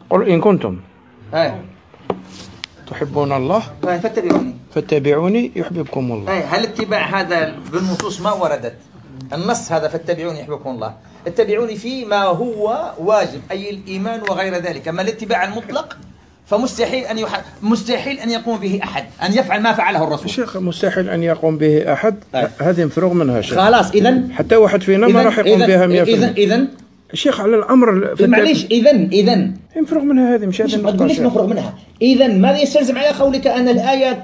قل إن كنتم أي تحبون الله فاتبعوني يحببكم الله. هل اتباع هذا بالنصوص ما وردت؟ النص هذا فاتبعوني يحببكم الله، اتبعوني فيه ما هو واجب أي الإيمان وغير ذلك. أما الاتباع المطلق فمستحيل مستحيل أن يقوم به أحد، أن يفعل ما فعله الرسول. شيخ مستحيل أن يقوم به أحد، هذه مفروغ منها شيخ. خلاص إذن حتى واحد فينا ما راح يقوم بها 100%. إذن الشيخ على الأمر معليش. إذن مفروغ منها، هذه مش ما تقوليش مفروغ منها. إذن ماذا يستلزم على قولك أن الآية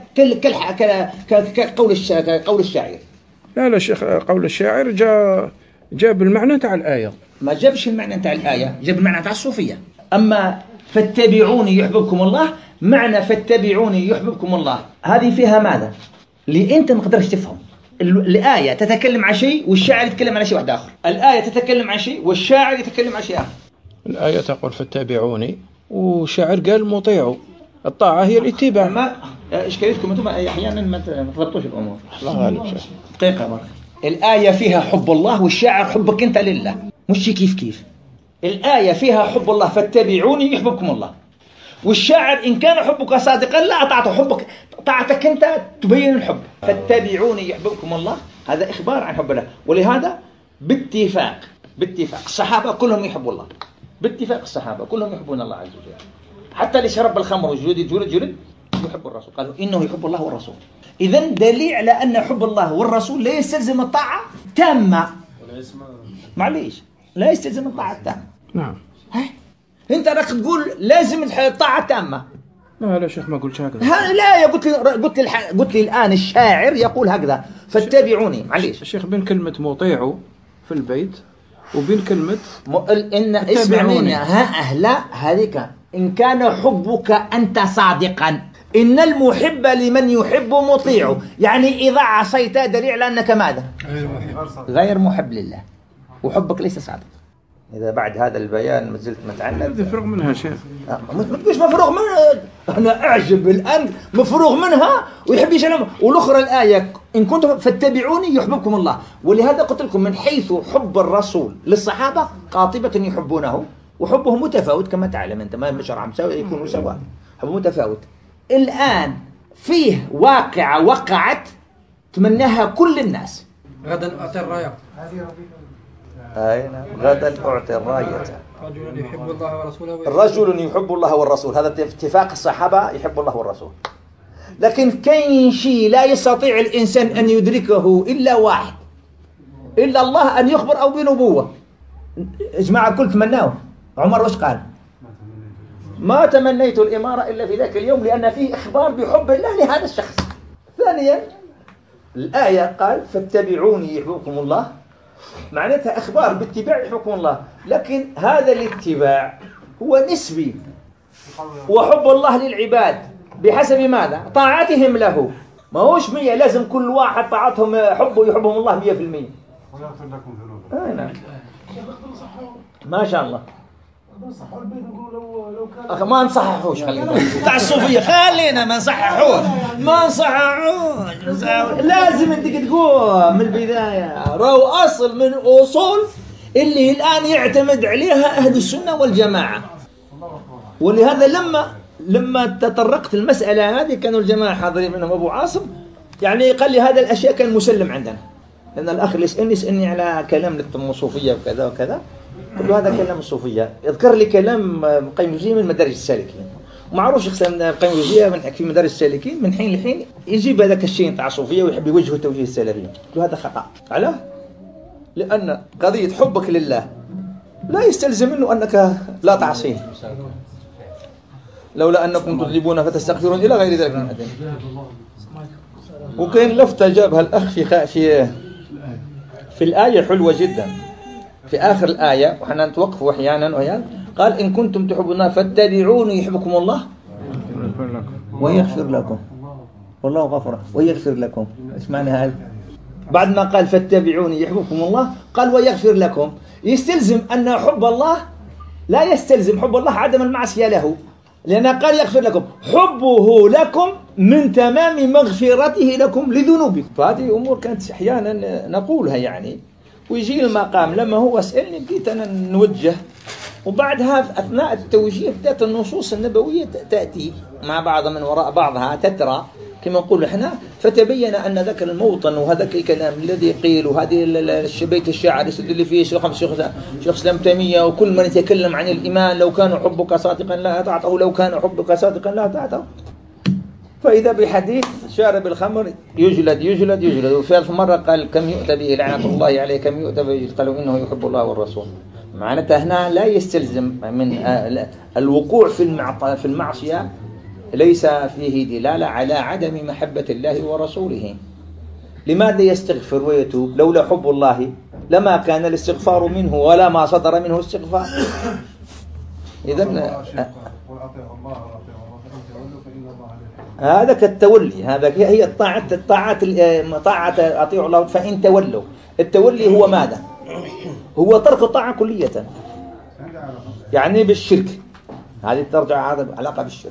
كقول الشاعر؟ لا شيخ، قول الشاعر جاء بالمعنى تاع الآية، ما جابش المعنى تاع الآية، جاب المعنى تاع الصوفية. أما فاتبعوني يحببكم الله، معنى فاتبعوني يحببكم الله هذه فيها ماذا؟ اللي أنت ما قدرش تفهم. الآية تتكلم عن شيء والشاعر يتكلم عن شيء واحد آخر. الآية تتكلم عن شيء والشاعر يتكلم عن شيء آخر. الآية تقول فاتبعوني والشاعر قال مطيعوا. الطاعة هي الاتباع. ما إشكاليتكم أنتم أحيانا ما تضبطوش الأمور. الله غالب. دقيقة مرة. الآية فيها حب الله والشاعر حبك أنت لله، مش كيف. الآية فيها حب الله فاتبعوني يحببكم الله، والشاعر إن كان حبك صادقا لا أطعته حبك، طاعتك أنت تبين الحب. فاتبعوني يحببكم الله هذا إخبار عن حب الله. ولهذا باتفاق الصحابة كلهم يحبوا الله، باتفاق الصحابة كلهم يحبون الله عز وجل. حتى اللي شرب الخمر جلد يحب الرسول، قالوا إنه يحب الله والرسول. إذن دليل على أن حب الله والرسول لا يستلزم الطاعة تامة. معليش، لا يستلزم الطاعة التامة. نعم. أنت راك تقول لازم الطاعة تامة. لا شيخ ما قلتش هكذا. لا يا قلت لي الآن الشاعر يقول هكذا فاتبعوني. معليش الشيخ بين كلمة مطيعوا في البيت وبين كلمة إن اسمعني لا هذيك إن كان حبك أنت صادقا، إن المحب لمن يحب مطيع، يعني إذا عصيت دليل على أنك ماذا؟ غير محب لله وحبك ليس صادق. إذا بعد هذا البيان ما زلت متعنت مفروغ منها شيخ. ما تقولش مفروغ منها، أنا أعجب الآن مفروغ منها ويحب يشلم. والأخرى الآية إن كنتم فاتبعوني يحببكم الله. ولهذا قلت لكم من حيث حب الرسول للصحابة قاطبة يحبونه، وحبه متفاوت كما تعلم أنت، ما شرع مساوي يكون سواء، حبه متفاوت. الآن فيه واقعة وقعت تمناها كل الناس. غدا أعطي الراية. غدا أعطي الراية. رجل يحب الله ورسوله. رجل يحب الله والرسول، هذا اتفاق الصحابة يحب الله والرسول. لكن كاين شيء لا يستطيع الإنسان أن يدركه إلا واحد، إلا الله أن يخبر أو بنبوة. جماعة الكل تمناه. عمر وش قال؟ ما تمنيت الإمارة إلا في ذاك اليوم لأن فيه إخبار بحب الله لهذا الشخص. ثانيا الآية قال فاتبعوني يحببكم الله، معناتها إخبار باتباع يحببكم الله. لكن هذا الاتباع هو نسبي، وحب الله للعباد بحسب ماذا؟ طاعتهم له. ما هوش 100، لازم كل واحد طاعتهم حبه يحبهم الله 100%. نعم. ما شاء الله. ما نصححوش، خلينا تاع الصوفية خلينا ما نصححوش. لازم انت تقول من البداية راهو أصل من أصول اللي الآن يعتمد عليها أهل السنة والجماعة. ولهذا لما تطرقت المسألة هذه كانوا الجماعة حاضرين منهم أبو عاصم، يعني قال لي هذا الأشياء كان مسلم عندنا، لأن الأخ اللي يسألني على كلام الصوفية وكذا وكذا، قل له هذا كلام الصوفية. يذكر لي كلام قيم الجوزية من مدارج السالكين، ومعروف شخص قيم الجوزية من في مدارج السالكين من حين لحين يجيب هذاك الشيء تاع الصوفية ويحب يوجهه توجيه السلفيين. قل هذا خطأ. علاه؟ لأن قضية حبك لله لا يستلزم منه أنك لا تعصيه، لولا أنكم تذنبون فتستغفرون إلى غير ذلك من الأدلة. وكان لفتة جابها الأخ في الآية حلوة جدا في آخر الآية، وحنا نتوقفوا أحيانا وأحيانا. قال إن كنتم تحبون فاتبعوني يحبكم الله ويغفر لكم، والله غفور ويغفر لكم. إيش معنى هذا؟ بعد ما قال فاتبعوني يحبكم الله قال ويغفر لكم، يستلزم أن حب الله لا يستلزم حب الله عدم المعصية له، لأن قال يغفر لكم، حبه لكم من تمام مغفرته لكم لذنوبكم. فهذه أمور كانت أحيانا نقولها يعني، ويجي المقام لما هو أسألني بقيت أنا نوجه وبعدها أثناء التوجيه بدأت النصوص النبوية تأتي مع بعض من وراء بعضها تترى كما نقول احنا، فتبين أن ذاك الموطن وهذاك الكلام الذي قيل وهذه بيت الشعر يستدل فيه شيخ اسلام تيمية، وكل من يتكلم عن الإيمان لو كان حبك صادقا لا أطعته، لو كان حبك صادقا لا أطعته. فإذا بحديث شارب الخمر يجلد. وفي مرة قال كم يؤتى به لعنة الله عليه، كم يؤتى به، قالوا إنه يحب الله والرسول. معناتها هنا لا يستلزم من الوقوع في المعصية ليس فيه دلالة على عدم محبة الله ورسوله. لماذا يستغفر ويتوب؟ لولا حب الله لما كان الاستغفار منه ولا ما صدر منه استغفار. إذن هذا كالتولي، هذا هي طاعة أطيعوا الله فإن تولوا. التولي هو ماذا؟ هو ترك الطاعة كلية، يعني بالشرك، هذه ترجع علاقة بالشرك.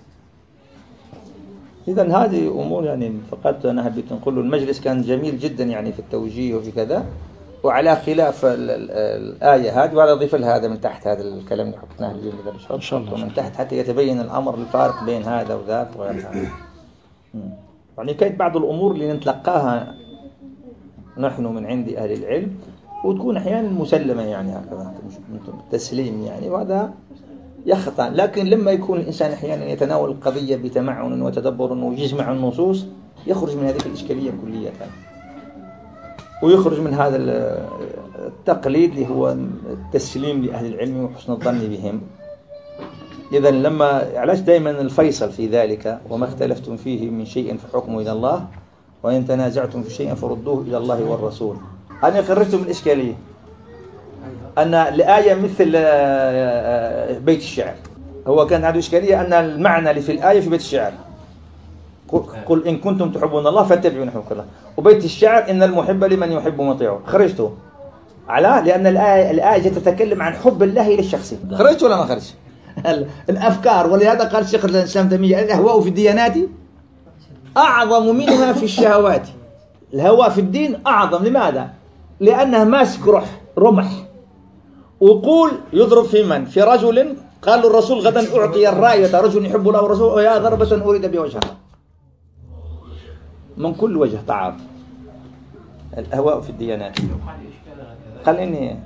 إذن هذه أمور يعني فقط أنا حبيت نقول المجلس كان جميل جدا يعني في التوجيه وفي كذا، وعلى خلاف الآية هذه، وعلى ضيف هذا من تحت هذا الكلام اللي حطيناه اليوم إن شاء الله ومن تحت حتى يتبين الأمر الفارق بين هذا وذاك وغير هذا. يعني كانت بعض الأمور اللي نتلقاها نحن من عند أهل العلم وتكون أحيانا مسلمة يعني هكذا تسليم يعني، وهذا يخطأ. لكن لما يكون الإنسان أحيانا يتناول القضية بتمعن وتدبر ويجمع النصوص يخرج من هذه الإشكالية كلية، ويخرج من هذا التقليد اللي هو التسليم لأهل العلم وحسن الظن بهم. إذا لما علاش دائما الفيصل في ذلك، وما اختلفتم فيه من شيء فحكمه إلى الله وإن تنازعتم في شيء فردوه إلى الله والرسول. أنا خرجت من الإشكالية أن الآية مثل بيت الشعر، هو كان عنده إشكالية أن المعنى اللي في الآية في بيت الشعر قل إن كنتم تحبون الله فاتبعوني يحببكم الله، وبيت الشعر إن المحب لمن يحب مطيعه. خرجته لأن الآية تتكلم عن حب الله للشخص. خرجت ولا ما خرج؟ الأفكار، ولهذا قال الشيخ الإسلام تيمية الأهواء في الديانات أعظم منها في الشهوات. الهوى في الدين أعظم. لماذا؟ لأنه ماسك رمح وقول يضرب في من؟ في رجل قال الرسول غدا أعطي الراية رجل يحب الله ورسوله ويا ضربة أريد بوجهه. من كل وجه تعارض. الأهواء في الديانات. خليني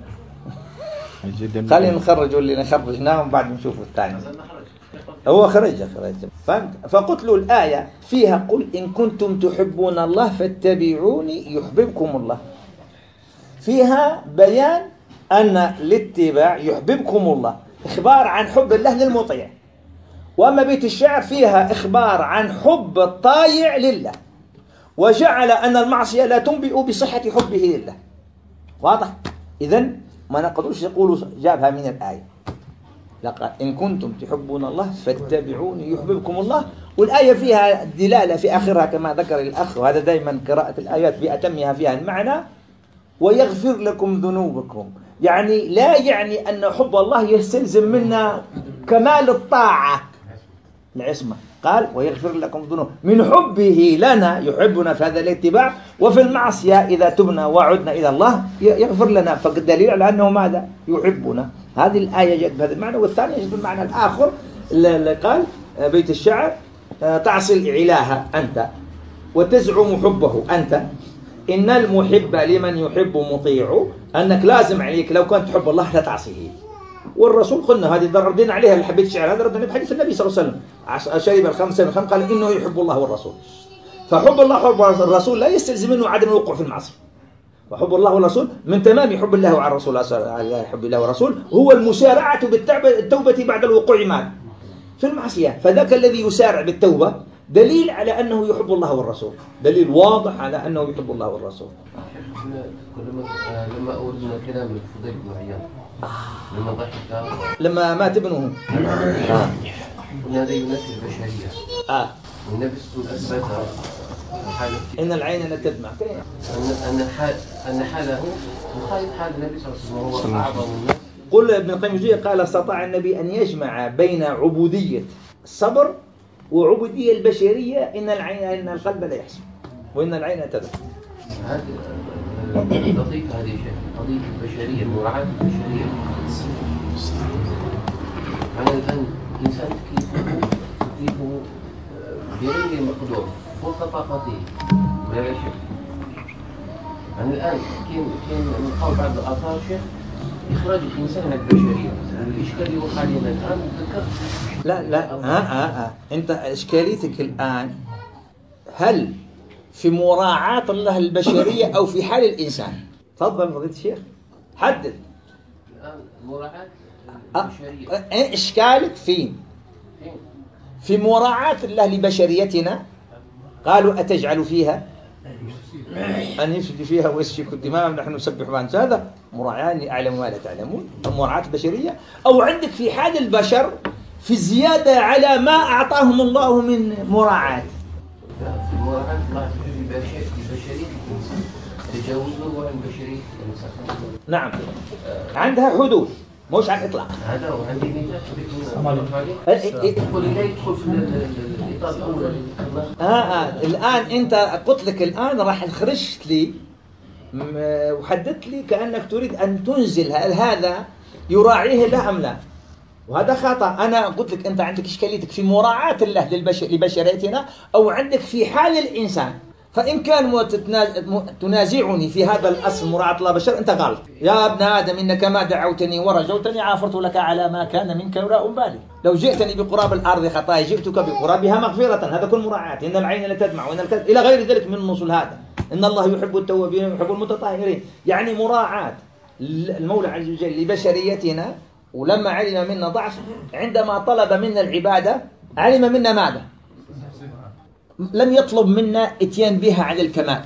نخرجوا اللي خرجناهم بعد نشوفوا الثاني. هو خرج. فهمت؟ فقلت له الآية فيها قل إن كنتم تحبون الله فاتبعوني يحببكم الله. فيها بيان أن الاتباع يحببكم الله، إخبار عن حب الله للمطيع. وأما بيت الشعر فيها إخبار عن حب الطائع لله، وجعل أن المعصية لا تنبئ بصحة حبه لله. واضح؟ إذن ما نقدرش نقولوا جابها من الآية. لقد إن كنتم تحبون الله فاتبعوني يحببكم الله. والآية فيها دلالة في آخرها كما ذكر الأخ، وهذا دائما قراءة الآيات بأتمها فيها المعنى، ويغفر لكم ذنوبكم. يعني لا يعني أن حب الله يستلزم منا كمال الطاعة العصمة. قال ويغفر لكم ذنوبكم من حبه لنا، يحبنا في هذا الاتباع، وفي المعصية إذا تبنا وعدنا إلى الله يغفر لنا. فالدليل على أنه ماذا؟ يحبنا. هذه الآية جاءت بهذا المعنى، والثانية جاءت بالمعنى الآخر اللي قال بيت الشعر تعصي الإله أنت وتزعم حبه أنت، إن المحب لمن يحب مطيع. أنك لازم عليك لو كنت تحب الله لا تعصيه. والرسول قلنا هذه ردينا عليها الحبيت الشعر، هذا ردنا بحديث النبي صلى الله عليه وسلم شرب الخمس من الخمر قال إنه يحب الله والرسول. فحب الله وحب الرسول لا يستلزم منه عدم الوقوع في المعصية. وحب الله والرسول من تمام حب الله وعلى الرسول على حب الله والرسول هو المسارعة بالتوبة بعد الوقوع معه في المعصية. فذاك الذي يسارع بالتوبة دليل على أنه يحب الله والرسول، دليل واضح على أنه يحب الله والرسول. لما أوردنا كلام الفضيل بن عياض لما ضحك لما مات ابنه قلنا هذا يمثل البشرية. والنبي أثبت إن العين لا تدمع، أن حاله مخالف حال النبي صلى الله عليه وسلم، هو أعظم الناس. قل ابن القيم الجوزية قال استطاع النبي أن يجمع بين عبودية الصبر وعبودية البشرية. إن القلب لا يحسن وإن العين تدمع. هذه تضيف هذه شيء قضية البشرية، مراعاة البشرية أنا الآن إنسان تكليفه بغير مقدور فوق طاقته من الحفظ. يعني الآن كاين من قول بعض الآثار شيخ إخراج الإنسان من البشرية، الإشكال يوقع لنا الآن ذكرت. لا أنت إشكاليتك الآن هل في مراعاة الله البشرية أو في حال الإنسان؟ تفضل فضيلة الشيخ حدد. الآن مراعاة البشرية. إشكالك فين؟ في مراعاة الله لبشريتنا. قالوا أتجعل فيها أن يفسد فيها ويسفك الدماء نحن نسبح وأنت هذا مراعاة أني أعلم ما لا تعلمون، مراعاة البشرية. أو عندك في حال البشر في زيادة على ما أعطاهم الله من مراعاة. في مراعاة الله لبشرية الإنسان تجاوزه عن بشرية الإنسان. نعم عندها حدود مش على الإطلاق. هذا وعندي مثال يقول لا يدخل في الإطار الأول. الآن أنت قلت لك الآن راح خرجت لي وحددت لي كأنك تريد أن تنزل هل هذا يراعيه له أم لا، وهذا خطأ. أنا قلت لك أنت عندك إشكاليتك في مراعاة الله لبشريتنا أو عندك في حال الإنسان. فإن كان تنازعني في هذا الأصل مراعاة الله بشر أنت غلط. يا ابن آدم إنك ما دعوتني ورجوتني عافرت لك على ما كان منك ولا أبالي. لو جئتني بقراب الأرض خطايا جئتك بقرابها مغفرة. هذا كل مراعاة. إن العين لا تدمع وإن الكذب إلى غير ذلك من النصوص. هذا إن الله يحب التوابين ويحب المتطهرين. يعني مراعاة المولى عز وجل لبشريتنا. ولما علم منا ضعف عندما طلب منا العبادة علم منا ماذا؟ لم يطلب منا اتيان بها على الكمال.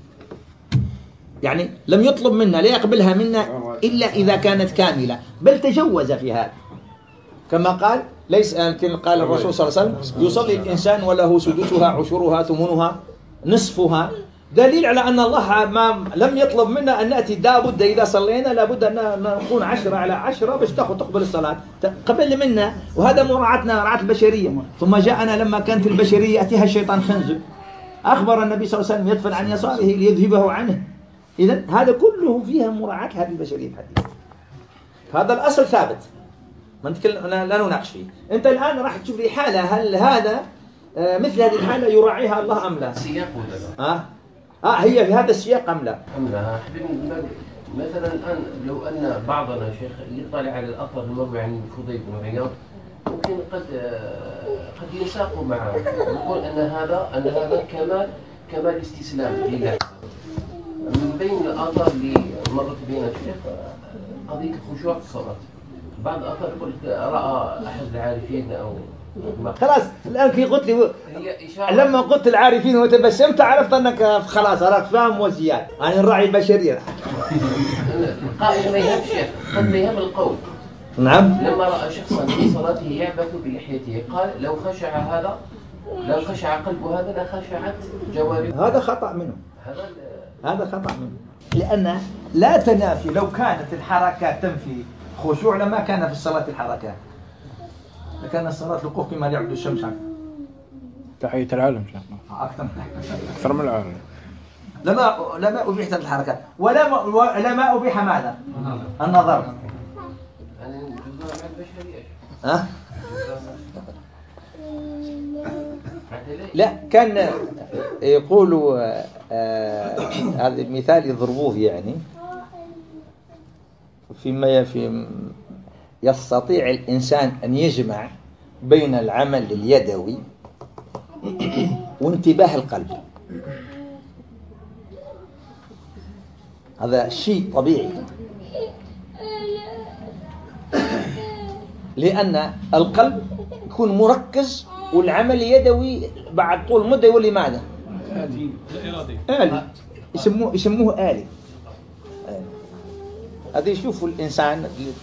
يعني لم يطلب منا لا يقبلها منا إلا إذا كانت كاملة، بل تجوز في هذا. كما قال ليس قال الرسول صلى الله عليه وسلم يصلي الإنسان وله سدسها عشرها ثمنها نصفها. دليل على أن الله ما لم يطلب منا أن نأتي لابد إذا صلينا لابد أن نكون 10 على 10 باش تقبل الصلاة. قبل منا. وهذا مراعاة البشرية. ثم جاءنا لما كانت البشرية يأتيها الشيطان خنزب أخبر النبي صلى الله عليه وسلم يدفن عن يساره ليذهبه عنه. إذن هذا كله فيها مراعاة هذه البشرية الحديثة. هذا الأصل ثابت ما نتكلم لا نناقش فيه. أنت الآن راح تشوف لي حالة هل هذا مثل هذه الحالة يراعيها الله أم لا؟ سياق ولا هي في هذا السياق أم لا؟ مثلا الآن لو أن بعضنا شيخ يطلع على الأثر المروي عن فضيل بن عياض ممكن قد يساق معه يقول أن هذا كمال استسلام لله. من بين الآثار اللي مرت بين الشيخ قضية الخشوع في الصلاة. بعض الآثار يقول رأى أحد العارفين أو خلاص. الآن كي قلت لي لما قلت العارفين وتبسمت عرفت أنك خلاص أراك فاهم وزياد عن الراعي البشرية. قائل ما يهب شيخ قد ما يهب القول. نعم. لما رأى شخصا في صلاته يعبث بلحيته قال لو خشع قلب هذا لخشعت جوارحه. هذا خطأ منه. هذا خطأ منه. لأن لا تنافي. لو كانت الحركات تنفي خشوع لما كان في الصلاة الحركات. لكان الصلاة الوقوف كما يعبد الشمس عنه. تحية العالم شيخنا أكثر من العالم. لما أبيح الحركات ولا أبيح ماذا؟ النظر. لا كان يقولوا هذا المثال يضربوه يعني فيما يستطيع الإنسان أن يجمع بين العمل اليدوي وانتباه القلب. هذا شيء طبيعي لأن القلب يكون مركز والعمل اليدوي بعد طول مدة يولي ماذا؟ آلي. يسموه آلي. هذا يشوفوا الإنسان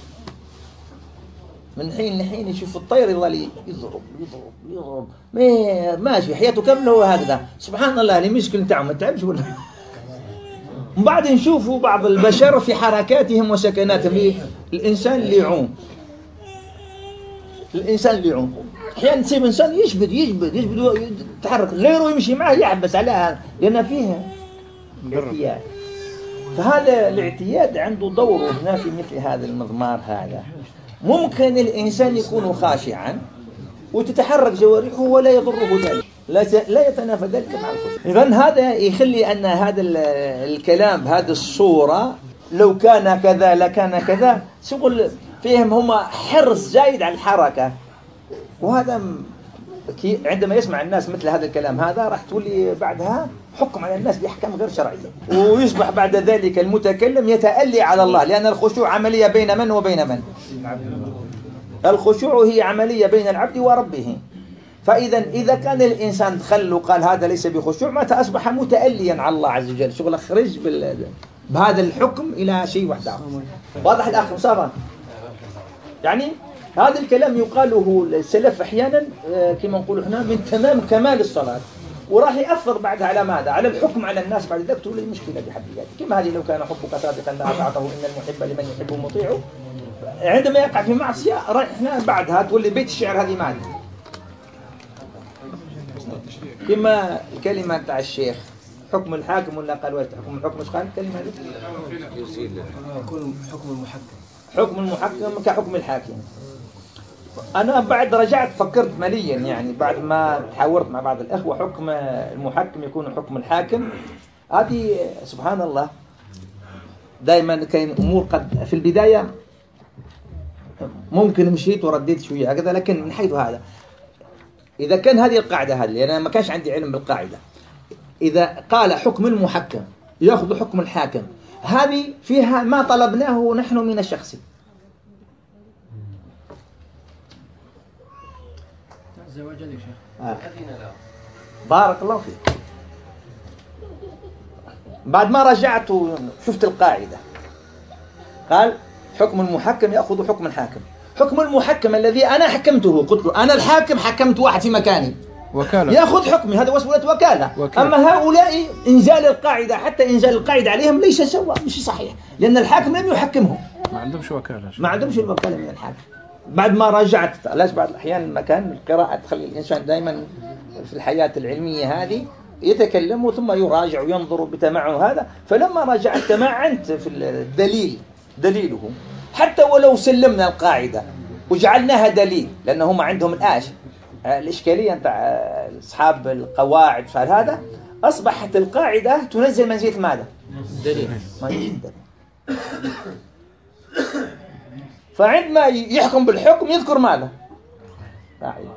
من حين لحين يشوف الطير يظل يضرب ماشي حياته كامله هو هكذا. سبحان الله اللي مشكل نتاعه ما تعبش ولا. من بعد نشوفوا بعض البشر في حركاتهم وسكناتهم. الإنسان اللي يعوم أحيانا تصيب إنسان يشبد يتحرك غيره يمشي معه يعبس على هذا لأن فيه اعتياد. فهذا الاعتياد عنده دوره هنا في مثل هذا المضمار هذا. ممكن الإنسان يكون خاشعا وتتحرك جوارحه ولا يضره ذلك، لا يتنافى ذلك مع الخشوع. إذن هذا يخلي أن هذا الكلام هذه الصورة لو كان كذا لكان كذا، شغل فيهم هم حرص زايد على الحركة. وهذا عندما يسمع الناس مثل هذا الكلام هذا راح تولي بعدها حكم على الناس بأحكام غير شرعية، ويصبح بعد ذلك المتكلم يتألي على الله، لأن الخشوع عملية بين من وبين من؟ الخشوع هي عملية بين العبد وربه. إذا كان الإنسان دخل وقال هذا ليس بخشوع، متى أصبح متأليا على الله عز وجل، شغل خرج بهذا الحكم إلى شيء واحد آخر. واضح الأخ مصطفى؟ يعني هذا الكلام يقاله السلف أحيانا كما نقول احنا من تمام كمال الصلاة، وراح يأثر بعدها على ماذا؟ على الحكم على الناس بعد ذلك، تولي مشكلة بحد ذاتها. كما هذه لو كان حبك صادقا لأطعته إن المحب لمن يحب مطيعه. عندما يقع في معصية راح احنا بعدها تولي بيت الشعر هذه ماذا؟ كما الكلمة تاع الشيخ حكم الحاكم ولا قال حكم الحكم ايش قال الكلمة هذه؟ حكم المحكم. حكم المحكم كحكم الحاكم. أنا بعد رجعت فكرت مليا، يعني بعد ما تحاورت مع بعض الأخوة، حكم المحكم يكون حكم الحاكم. هذه سبحان الله دائما كاين أمور قد في البداية ممكن مشيت ورديت شوية هكذا، لكن من حيث هذا إذا كان هذه القاعدة هذه، لأن ما كانش عندي علم بالقاعدة، إذا قال حكم المحكم يأخذ حكم الحاكم، هذه فيها ما طلبناه نحن من الشخص. زواج يا شيخ. بارك الله فيك. بعد ما رجعت وشفت القاعدة، قال حكم المحكم يأخذ حكم الحاكم. حكم المحكم الذي أنا حكمته، قلت له أنا الحاكم حكمت واحد في مكاني وكالة، يأخذ حكمي، هذا وسيلة وكالة. أما هؤلاء إنزال القاعدة، حتى إنزال القاعدة عليهم ليس سواء، مش صحيح، لأن الحاكم لم يحكمهم، ما عندهمش وكالة، ما عندهمش الوكالة من الحاكم. بعد ما راجعت، علاش بعض الأحيان المكان القراءة تخلي الإنسان دائما في الحياة العلمية هذه يتكلم ثم يراجع وينظر بتمعن هذا. فلما راجعت تمعنت في الدليل، دليله حتى ولو سلمنا القاعدة وجعلناها دليل، لأنهم عندهم الإشكالية نتاع أصحاب القواعد فعل هذا، أصبحت القاعدة تنزل منزلة ماذا؟ دليل. فعندما يحكم بالحكم يذكر ماذا؟ قاعدة.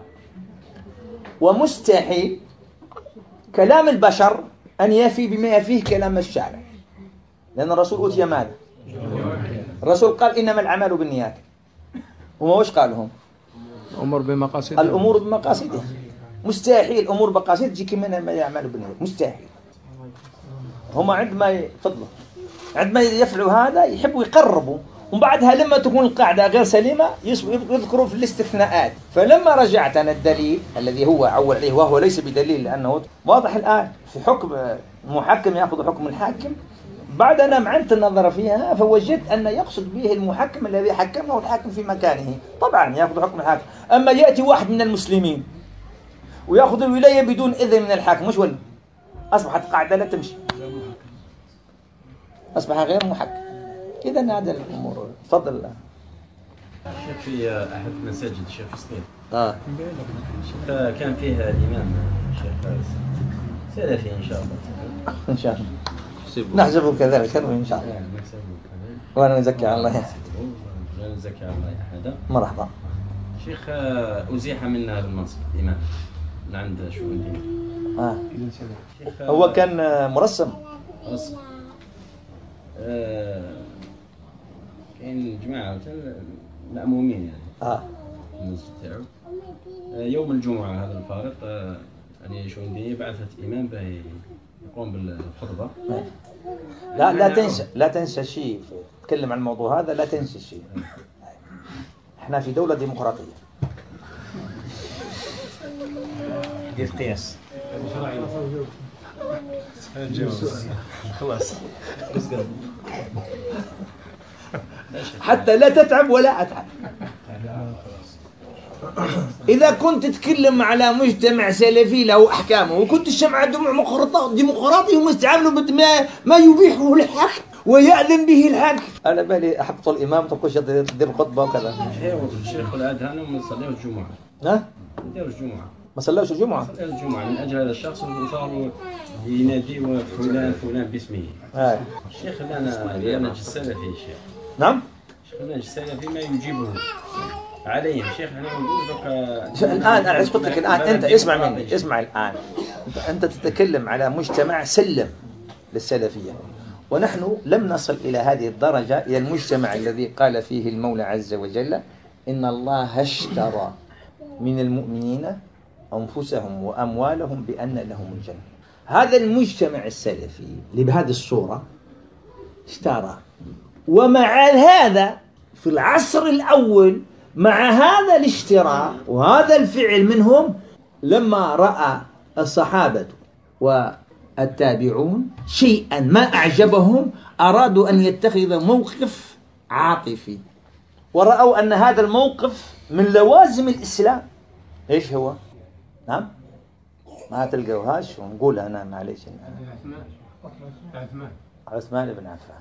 ومستحيل كلام البشر أن يفي بما يفيه كلام الشارع، لأن الرسول أوتي ماذا؟ الرسول قال إنما الأعمال بالنيات، وما وش قالهم؟ الأمور بمقاصدها. الأمور بمقاصدها. مستحيل الأمور بمقاصد تجيك من الأعمال بالنيات، مستحيل. هم عندما يفعلوا هذا يحبوا يقربوا، وبعدها لما تكون القاعدة غير سليمة يذكروا في الاستثناءات. فلما رجعت أنا الدليل الذي هو عول عليه وهو ليس بدليل، لأنه واضح الآن في حكم المحكم يأخذ حكم الحاكم، بعد أن أمعنت النظر فيها فوجدت أن يقصد به المحكم الذي حكمه الحاكم في مكانه، طبعا يأخذ حكم الحاكم. أما يأتي واحد من المسلمين ويأخذ الولاية بدون إذن من الحاكم، مش ولا أصبحت قاعدة لا تمشي، أصبح غير محكم. إذن هذا الأمور. تفضل الله. شيخ في أحد مساجد الشيخ فلسطين كان فيها الإمام الشيخ سلفي إن شاء الله. إن شاء الله نحسبه كذلك إن شاء الله، وأنا نزكي على الله لا نزكي على الله أحدا. مرحبا. شيخ أزيح من هذا المنصب إمام من عند شؤون الدين. هو كان مرسم. كاين جماعة مأمومين يعني المسجد تاعو. يوم الجمعة هذا الفارق يعني شؤون الدين بعثت إمام به يقوم بالخطبة. لا تنسى شيء، تكلم عن الموضوع هذا، لا تنسى شيء. احنا في دولة ديمقراطية. دير قياس. خلاص. حتى لا تتعب ولا أتعب. إذا كنت تتكلم على مجتمع سلفي له أحكامه، وكنت تسمع ديمقراطي هم يتعاملوا ما يبيحه الحق، ويأذن به الحاكم. أنا بالي أحبط الإمام تقولش يدير الخطبة وكذا. الشيخ والأذان هم صلوا الجمعة. ها؟ يديروا الجمعة. ما صلوش الجمعة؟ صلوا الجمعة من أجل هذا الشخص وصاروا ينادي فلان فلان باسمه. الشيخ لنا السلفي الشيخ. نعم. الشيخ لنا السلفي ما يجيبه عليهم. الشيخ أنا أقول لك الآن أنا قلت لك الآن أنت اسمع مني، اسمع الآن. أنت تتكلم على مجتمع سلم للسلفية، ونحن لم نصل إلى هذه الدرجة، إلى المجتمع الذي قال فيه المولى عز وجل إن الله اشترى من المؤمنين أنفسهم وأموالهم بأن لهم الجنة. هذا المجتمع السلفي اللي بهذه الصورة اشترى، ومع هذا في العصر الأول مع هذا الاشتراء وهذا الفعل منهم، لما رأى الصحابة والتابعون شيئا ما أعجبهم أرادوا أن يتخذوا موقف عاطفي، ورأوا أن هذا الموقف من لوازم الإسلام. إيش هو؟ نعم؟ ما تلقوهاش ونقولها أنا معليش. عثمان بن عفان.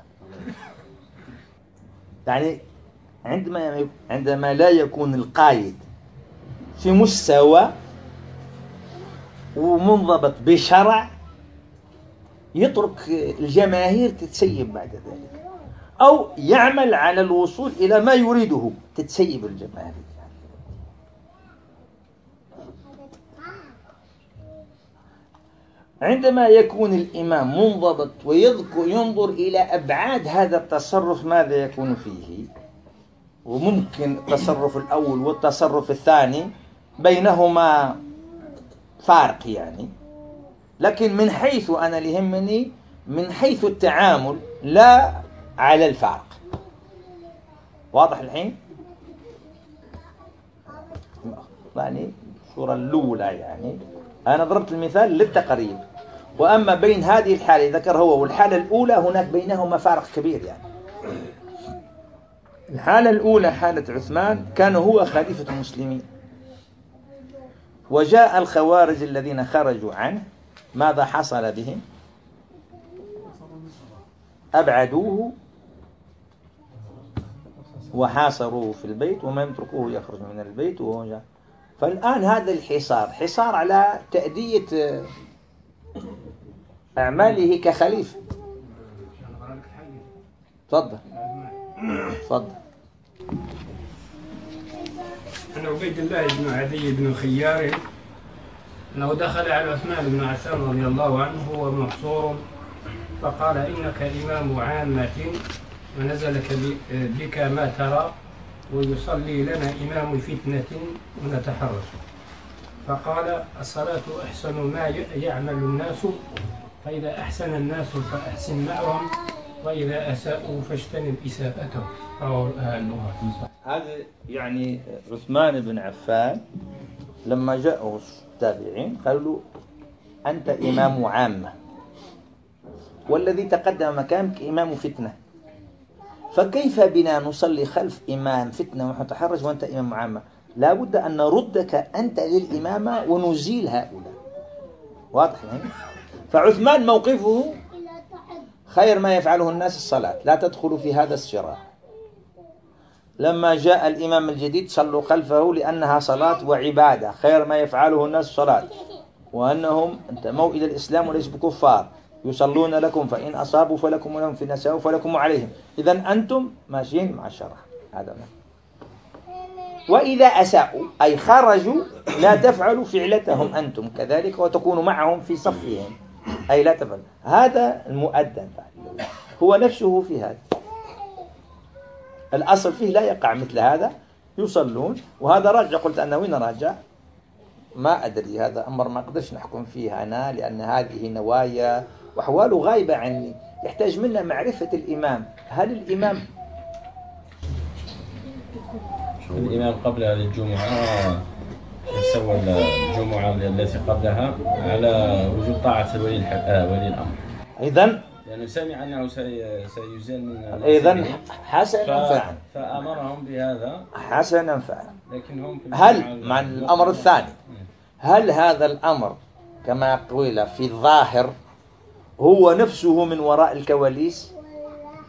يعني عندما لا يكون القائد في مستوى ومنضبط بشرع يترك الجماهير تتسيب بعد ذلك، أو يعمل على الوصول إلى ما يريده تتسيب الجماهير. عندما يكون الإمام منضبط وينظر إلى أبعاد هذا التصرف ماذا يكون فيه، وممكن التصرف الأول والتصرف الثاني بينهما فارق يعني، لكن من حيث أنا يهمني من حيث التعامل لا على الفارق. واضح الحين؟ يعني الصورة الأولى يعني أنا ضربت المثال للتقريب، وأما بين هذه الحالة ذكر هو والحالة الأولى هناك بينهما فارق كبير يعني. الحالة الأولى حالة عثمان كان هو خليفة المسلمين، وجاء الخوارج الذين خرجوا عنه، ماذا حصل بهم؟ أبعدوه وحاصروه في البيت وما يتركوه يخرج من البيت وهو جاء. فالآن هذا الحصار حصار على تأدية أعماله كخليفة. تفضل. أنا عبيد الله بن عدي بن خيار أنه دخل على عثمان بن عفان رضي الله عنه وهو محصور، فقال إنك إمام عامة ونزلك بك ما ترى، ويصلي لنا إمام فتنة ونتحرش. فقال الصلاة أحسن ما يعمل الناس، فإذا أحسن الناس فأحسن معهم، وإذا أساءوا فاجتنب إساءتهم. هذا يعني عثمان بن عفان لما جاءوا التابعين قالوا أنت إمام عامة، والذي تقدم مكانك إمام فتنة، فكيف بنا نصلي خلف إمام فتنة ونتحرج وأنت إمام عامة؟ لا بد أن نردك أنت للإمامة ونزيل هؤلاء. واضح يعني؟ فعثمان موقفه خير ما يفعله الناس الصلاة، لا تدخلوا في هذا الصراع. لما جاء الإمام الجديد صلوا خلفه لأنها صلاة وعبادة، خير ما يفعله الناس صلاة، وأنهم انتموا إلى الإسلام وليسوا بكفار، يصلون لكم فإن أصابوا فلكم ولهم في نساء فلكم عليهم، إذن أنتم ماشيين مع الشرع. هذا ما. وإذا أساءوا أي خرجوا لا تفعلوا فعلتهم أنتم كذلك وتكونوا معهم في صفهم، أي لا تفعل. هذا المؤدب هو نفسه في هذا الأصل فيه لا يقع مثل هذا، يصلون. وهذا راجع، قلت أنا وين راجع ما أدري، هذا أمر ما أقدرش نحكم فيه أنا، لأن هذه نوايا وأحواله غايبة عني، يحتاج منا معرفة الإمام. هل الإمام قبل هذه الجمعة سوى الجمعة التي قبلها على وجود طاعة ولي الأمر، إذن لأنه سمع أنه سيزال من إذن حسنا فعلا، فأمرهم بهذا حسنا فعلا. لكن هم هل مع الأمر الثاني، هل هذا الأمر كما قيل في الظاهر هو نفسه من وراء الكواليس؟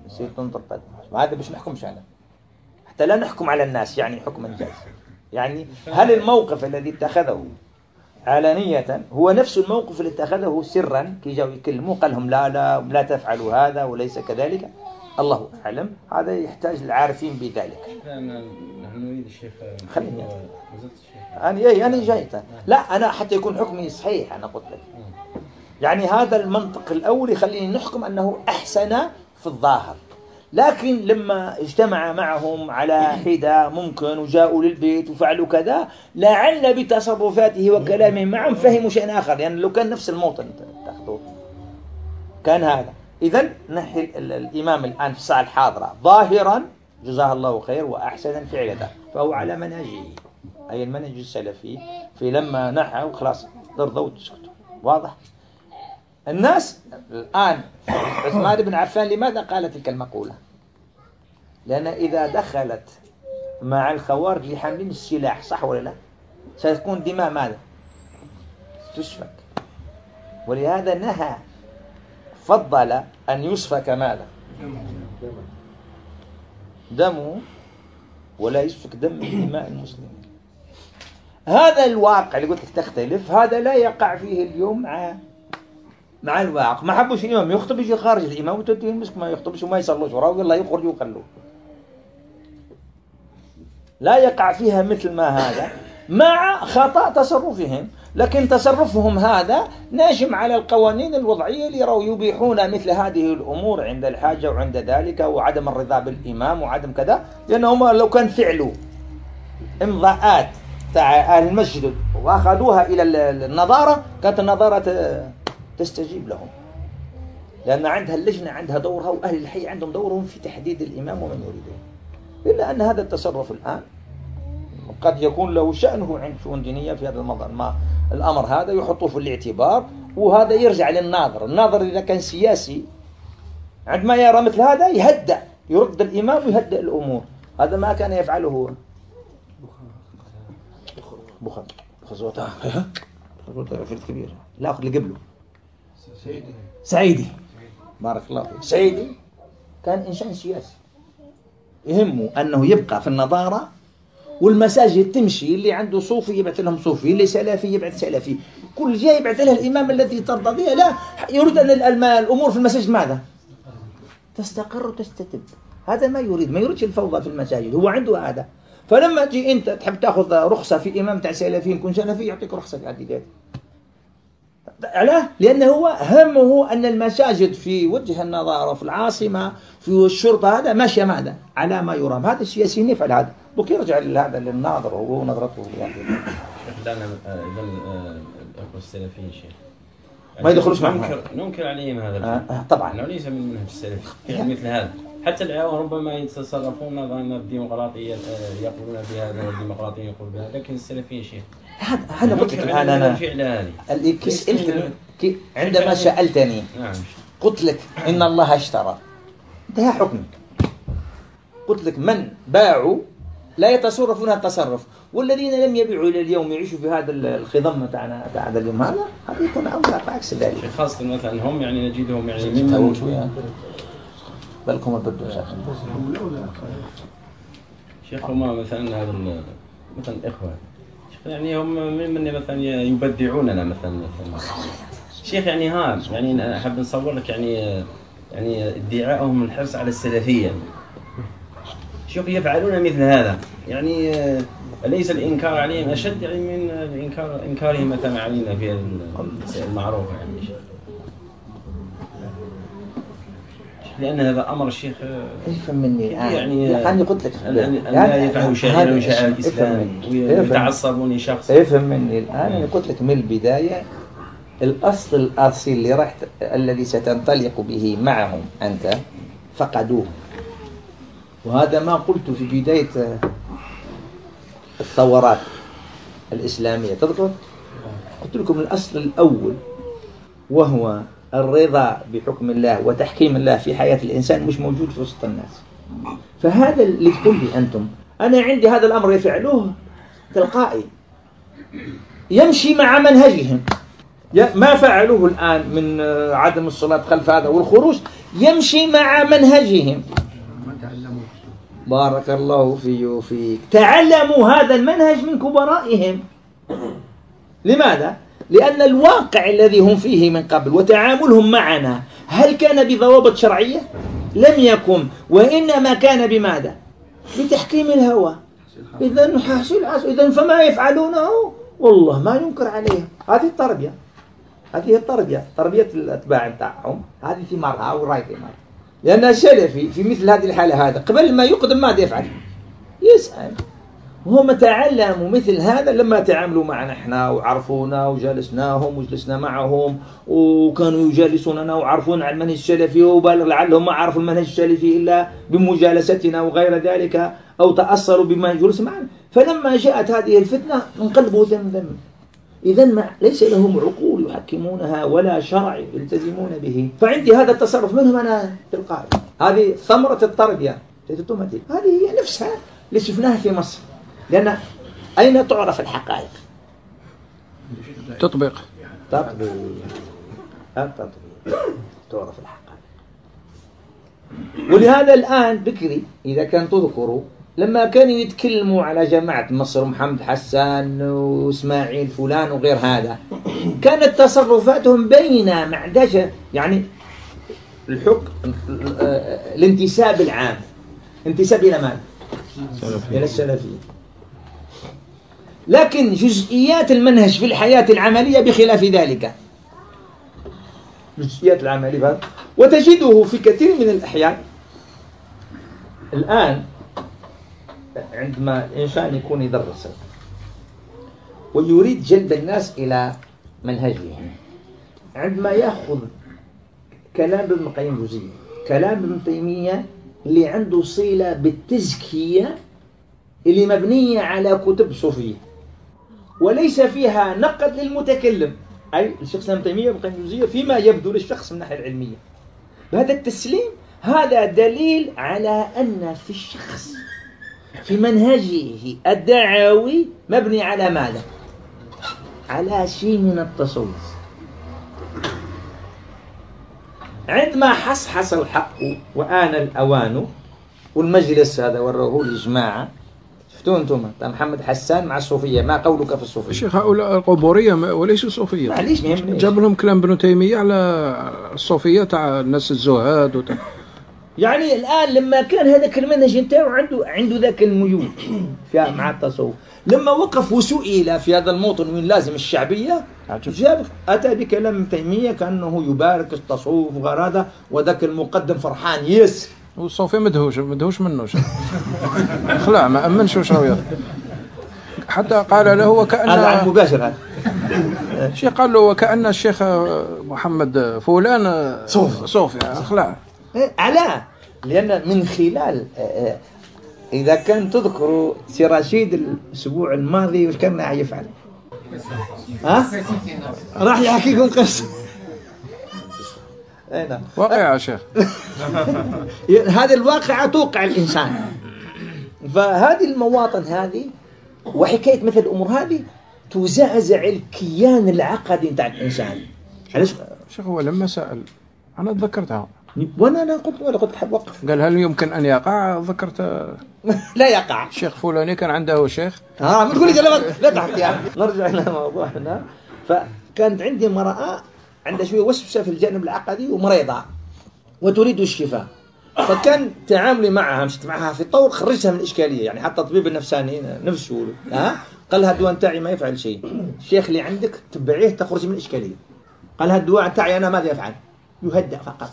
يصير تنظر قد وهذا مش نحكمش عليه حتى لا نحكم على الناس يعني حكما جاز. يعني هل الموقف الذي اتخذه علانية هو نفس الموقف اللي اتخذه سرا كي جاءوا يكلموا قال لهم لا تفعلوا هذا وليس كذلك؟ الله أعلم. هذا يحتاج العارفين بذلك. نحن نريد الشيخ خليني أنا جاي لا أنا حتى يكون حكمي صحيح أنا قلت لك يعني هذا المنطق الأول يخليني نحكم أنه أحسن في الظاهر. لكن لما اجتمع معهم على حدة ممكن وجاءوا للبيت وفعلوا كذا لعل بتصرفاته وكلامهم معهم فهموا شيء آخر. يعني لو كان نفس الموطن تأخذوه كان هذا. إذن نحن الإمام الآن في الساعة الحاضرة ظاهرا جزاه الله خير وأحسن فعلته فهو على منهجه أي المنهج السلفي في لما نحى وخلاص ترضوا وتسكتوا. واضح؟ الناس الآن عثمان بن عفان لماذا قال تلك المقولة؟ لأن إذا دخلت مع الخوارج لحاملين السلاح صح ولا لا ستكون دماء ماذا؟ تسفك. ولهذا نهى فضل أن يسفك ماذا؟ دمه ولا يسفك دم دماء المسلمين. هذا الواقع اللي قلت لك تختلف هذا لا يقع فيه اليوم مع الواقع. ما حبوش الإمام يخطب يجي خارج الإمام وتديه المسك ما يخطبش وما يصلوش وراه والله يخرج ويقلوا. لا يقع فيها مثل ما هذا مع خطأ تصرفهم. لكن تصرفهم هذا ناجم على القوانين الوضعية اللي يروا يبيحون مثل هذه الأمور عند الحاجة وعند ذلك وعدم الرضا بالإمام وعدم كذا. لأنهم لو كان فعلوا إمضاءات تاع أهل المسجد وأخذوها إلى النظارة كانت النظارة تستجيب لهم لأن عندها اللجنة عندها دورها وأهل الحي عندهم دورهم في تحديد الإمام ومن يريده. إلا أن هذا التصرف الآن قد يكون له شأنه عند شؤون دينية في هذا الأمر هذا يحطوه في الاعتبار وهذا يرجع للناظر. الناظر إذا كان سياسي عندما يرى مثل هذا يهدأ يرد الإمام ويهدأ الأمور. هذا ما كان يفعله بخار خزوته فرد كبير لا أخذ اللي قبله سعيدي بارك الله فيك. سعيدي كان إنسان سياسي يهمه أنه يبقى في النظارة والمساجد تمشي اللي عنده صوفي يبعث لهم صوفي اللي سلفي يبعث سلفي كل جاي يبعث لها الإمام الذي ترضى به. لا يريد أن الأمور في المساجد ماذا تستقر وتستتب. هذا ما يريد ما يريدش الفوضى في المساجد هو عنده هذا. فلما تجي أنت تحب تأخذ رخصة في إمام تاع سلفي كن سلفي يعطيك رخصة في عديدات. علاه؟ لأنه هو همه أن المساجد في وجه النظارة في العاصمة في الشرطة هذا ماشي ماذا على ما يرام. هذا السياسيين يفعل هذا بك يرجع لهذا للناظر وهو نظرته يعني. شيخ دعنا الأخوة السلفيين شيخ ما يدخلوش معهم ننكر عليهم هذا طبعا أنه ليس من منهج السلفي يعني مثل هذا. حتى العوام ربما يتصرفون نظرا الديمقراطية يقولون بهذا والديمقراطية يقول بهذا لكن السلفيين شيء هذا قلت لك الآن أنا عندما سألتني قلت لك إن الله اشترى انتهى حكمك. قلت لك من باعوا لا يتصرفون التصرف والذين لم يبيعوا إلى اليوم يعيشوا في هذا الخضم تاعنا تاع هذا اليوم هذا يكون أولى عكس ذلك. خاصة مثلا هم يعني نجدهم يعني من شوية بالكم البدو شيخ هم مثلا هذا مثلا الإخوة يعني هم من مثلا يبدعوننا مثلا شيخ يعني يعني أحب نصور لك يعني ادعائهم الحرص على السلفية شوف يفعلون مثل هذا يعني أليس الإنكار عليهم أشد يعني من إنكارهم مثلا علينا في المعروف يعني لأن هذا أمر الشيخ افهم مني يعني أنا قلت لك أن لا يفعلوا شيئا من شعائر الإسلام ويتعصبون لشخص. افهم مني الآن أنا قلت لك من البداية الأصل الأصيل اللي رحت الذي ستنطلق به معهم أنت فقدوه. وهذا ما قلت في بداية الثورات الإسلامية تذكر قلت لكم الأصل الأول وهو الرضا بحكم الله وتحكيم الله في حياة الإنسان مش موجود في وسط الناس. فهذا اللي تقول لي أنتم أنا عندي هذا الأمر يفعلوه تلقائي يمشي مع منهجهم ما فعلوه الآن من عدم الصلاة خلف هذا والخروج يمشي مع منهجهم. بارك الله فيه وفيك. تعلموا هذا المنهج من كبرائهم. لماذا؟ لأن الواقع الذي هم فيه من قبل وتعاملهم معنا هل كان بضوابط شرعية؟ لم يكن، وإنما كان بماذا؟ بتحكيم الهوى. إذن فما يفعلونه والله ما ينكر عليهم. هذه التربية، هذه التربية، تربية الأتباع بتاعهم، هذه ثمارها والرأي ثمارها. لأن السلفي في مثل هذه الحالة هذا قبل ما يقدم ماذا يفعل؟ يسأل. هم تعلموا مثل هذا لما تعاملوا معنا احنا وعرفونا وجالسناهم وجلسنا معهم وكانوا يجالسوننا وعرفون عن المنهج السلفي، وبالغ لعلهم ما عرفوا المنهج السلفي إلا بمجالستنا وغير ذلك أو تأثروا بما يجلس معنا. فلما جاءت هذه الفتنة انقلبوا ذم. إذن ليس لهم عقول يحكمونها ولا شرع يلتزمون به. فعندي هذا التصرف منهم أنا تلقائي. هذه ثمرة التربية. هذه هي نفسها اللي شفناها في مصر. لأن أين تعرف الحقائق؟ تطبيق تعرف الحقائق. ولهذا الآن بكري إذا كان تذكروا لما كانوا يتكلموا على جماعة مصر محمد حسان وإسماعيل فلان وغير هذا، كانت تصرفاتهم بين معدشة، يعني الحكم الانتساب العام، انتساب إلى ماذا؟ إلى السلفية. لكن جزئيات المنهج في الحياة العملية بخلاف ذلك، جزئيات العملية. وتجده في كثير من الأحيان الآن عندما الإنسان يكون يدرس ويريد جلب الناس إلى منهجه، عندما يأخذ كلام ابن القيم الجوزية، كلام ابن تيمية اللي عنده صلة بالتزكية اللي مبنية على كتب صوفية وليس فيها نقد للمتكلم، أي الشخص ابن تيمية وابن القيم الجوزية فيما يبدو للشخص من الناحية العلمية، بهذا التسليم هذا دليل على أن في الشخص في منهجه الدعوي مبني على ماذا؟ على شيء من التصوف. عندما حصحص الحق وآن الأوان والمجلس هذا وروه الجماعة، شفتوا أنتم محمد حسان مع الصوفية، ما قولك في الصوفية؟ الشيخ هؤلاء القبورية وليسوا صوفية. معليش مهم. جاب لهم كلام ابن تيمية على الصوفية تاع الناس الزهاد يعني الآن لما كان هذاك المنهج نتاعو عنده ذاك الميول مع التصوف، لما وقف وسئل في هذا الموطن من لازم الشعبية جاب أتى بكلام ابن تيمية كأنه يبارك التصوف وغير هذا، وذاك المقدم فرحان يس، والصوفي مدهوش منه خلاع ما أمنش وش راوي، حتى قال له وكأن هذا مباشر هذا شيء، قال له وكأن الشيخ محمد فلان صوفي خلاع. على لأن من خلال إذا كان تذكروا سي رشيد الأسبوع الماضي وش كان يفعل؟ راح يحكيكم قصة واقع يا شيخ. هذه الواقعة توقع الإنسان. فهذه المواطن هذه وحكاية مثل الأمور هذه تزعزع الكيان العقدي بتاع الإنسان. شيخ هو لما سأل أنا تذكرتها وانا قلت حب وقف، قال هل يمكن ان يقع؟ ذكرت لا يقع. الشيخ فلاني كان عنده شيخ ما تقول لي لا تحكي يعني. نرجع الى موضوعنا. فكانت عندي امراه عندها شويه وسوسه في الجانب العقدي ومريضه وتريد الشفاء، فكان تعاملي معها مشت معها في طور خرجتها من الاشكاليه، يعني حتى الطبيب النفساني نفسه قال لها الدواء تاعي ما يفعل شيء، الشيخ اللي عندك تبعيه تخرج من الاشكاليه. قال لها الدواء تاعي انا ماذا يفعل؟ يهدأ فقط،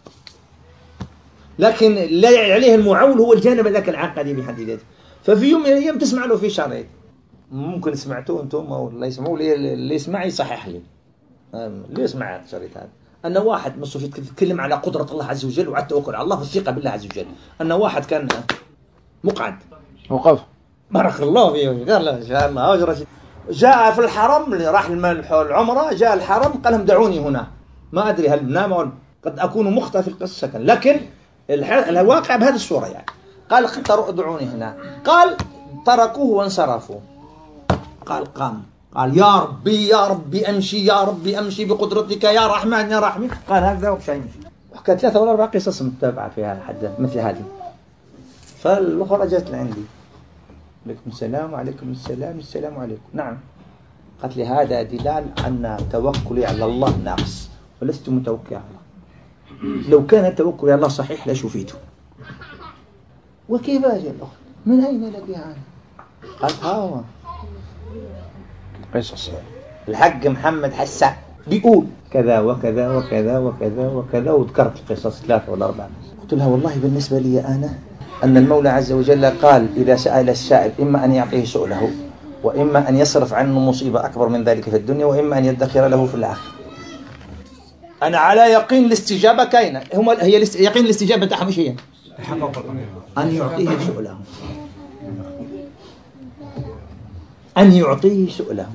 لكن لا عليه المعول هو الجانب ذاك العقدي بحد ذاته. ففي يوم من الأيام تسمع له في شريط، ممكن سمعتوه أنتم أو لا يسمعوه، اللي يسمع يصحح لي، اللي يسمع الشريط هذا، أن واحد من الصوفية يتكلم على قدرة الله عز وجل وعلى التوكل على الله والثقة بالله عز وجل. أن واحد كان مقعد وقف بارك الله فيه، قال له شاء الله جاء في الحرم اللي راح العمرة، جاء الحرم قال لهم دعوني هنا، ما أدري هل نام أو قد أكون مخطئ في القصة، لكن الواقع بهذه الصورة يعني. قال ادعوني هنا، قال تركوه وانصرفوا، قال قام قال يا ربي يا ربي أمشي، يا ربي أمشي بقدرتك يا رحمن يا رحمن. قال هكذا ومشى يمشي. حكى 3 ولا 4 قصص متابعة فيها حد مثل هذه. فالأخرى جت لعندي، عليكم السلام وعليكم السلام، السلام عليكم. نعم. قالت لي هذا دلال أن توكلي على الله ناقص ولست متوكل على الله. لو كان التوكل على الله صحيح لشفيته. وكيف أجل الأخت؟ من أين لك هذا؟ قالت هو قصص الحق محمد حسان بيقول كذا وكذا وكذا وكذا وكذا، وذكرت القصص 3 ولا 4. قلت لها والله بالنسبة لي أنا أن المولى عز وجل قال إذا سأل السائل إما أن يعطيه سؤله، وإما أن يصرف عنه مصيبة أكبر من ذلك في الدنيا، وإما أن يدخر له في الآخرة. أنا على يقين الاستجابة كاينة. هي يقين الاستجابة تاعها مش هي أن يعطيه سؤله، أن يعطيه سؤله.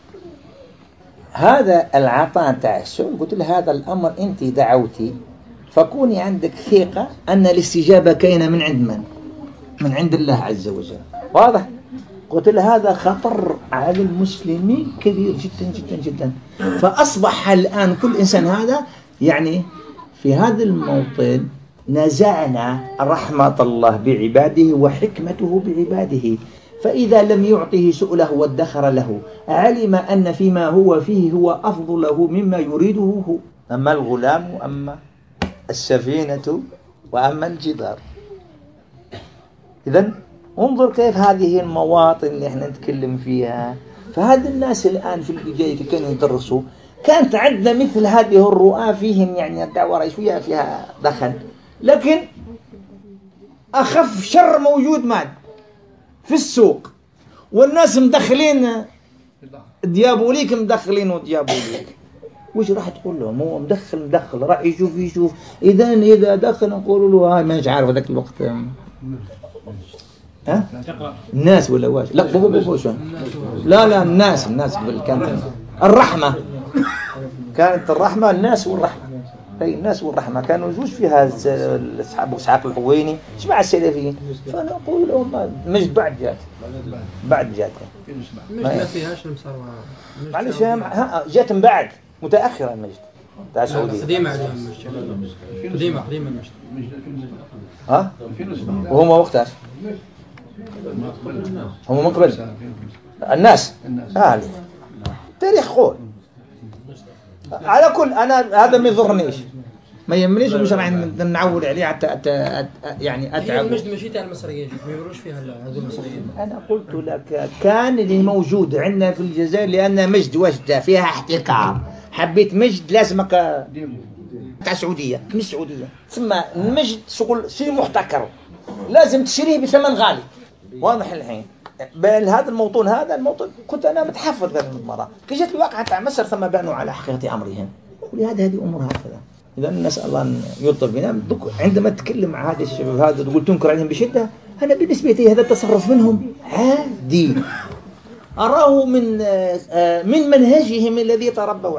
هذا العطاء تاع السؤال. قلت له هذا الأمر أنت دعوتي، فكوني عندك ثقة أن الاستجابة كاينة من عند من؟ من عند الله عز وجل. واضح؟ قلت له هذا خطر على المسلمين كبير جدا جدا جدا. فأصبح الآن كل إنسان هذا يعني في هذا الموطن نزعنا رحمة الله بعباده وحكمته بعباده. فإذا لم يعطه سؤله وادخر له، علم أن فيما هو فيه هو أفضل له مما يريده هو. أما الغلام وأما السفينة وأما الجدار. إذن انظر كيف هذه المواطن اللي احنا نتكلم فيها. فهذا الناس الآن في البداية كانوا يدرسوا، كانت عندنا مثل هذه الرؤى فيهم يعني الدعوة شوية فيها دخل، لكن أخف شر موجود مال في السوق، والناس مدخلين ديابوليك مدخلين وديابوليك. وش راح تقول لهم؟ هو مدخل راح يشوف. إذا دخل نقول له هاي مانيش عارف ذاك الوقت. ها؟ الناس ولا واش؟ لا لا الناس كانت الرحمة، كانت الرحمة الناس والرحمة. أي الناس والرحمة كانوا زوج فيها أصحاب إسحاق الحويني جماعة السلفيين. فأنا أقول لهم مجد بعد جات ما فيهاش المصروة. معلش جات من بعد متأخرة المجد تاع السعودية. قديمة عليهم قديمة المجد. ها؟ وهم وقتاش؟ هم من قبل الناس. تاريخ قول. على كل أنا هذا ما يضرنيش، ما يهمنيش، مش راح نعول عليه حتى يعني أتعب. المجد مشيت على المصريين ما يمروش فيها هذول المصريين. أنا قلت لك كان اللي موجود عندنا في الجزائر لأن مجد وجدة فيها احتكار. حبيت مجد لازمك تاع السعودية مش السعودية، ثم المجد شيء محتكر لازم تشتريه بثمن غالي. واضح الحين بين هذا الموطن كنت أنا متحفظ هذه المرة. كي جت الواقعة تاع مصر ثم بانوا على حقيقة أمرهم. ولهذا هذه أمور هكذا. إذا نسأل الله أن يلطف بنا. عندما تتكلم مع هذا الشباب هذا تقول تنكر عليهم بشدة، أنا بالنسبة لي هذا التصرف منهم عادي، أراه من منهجهم الذي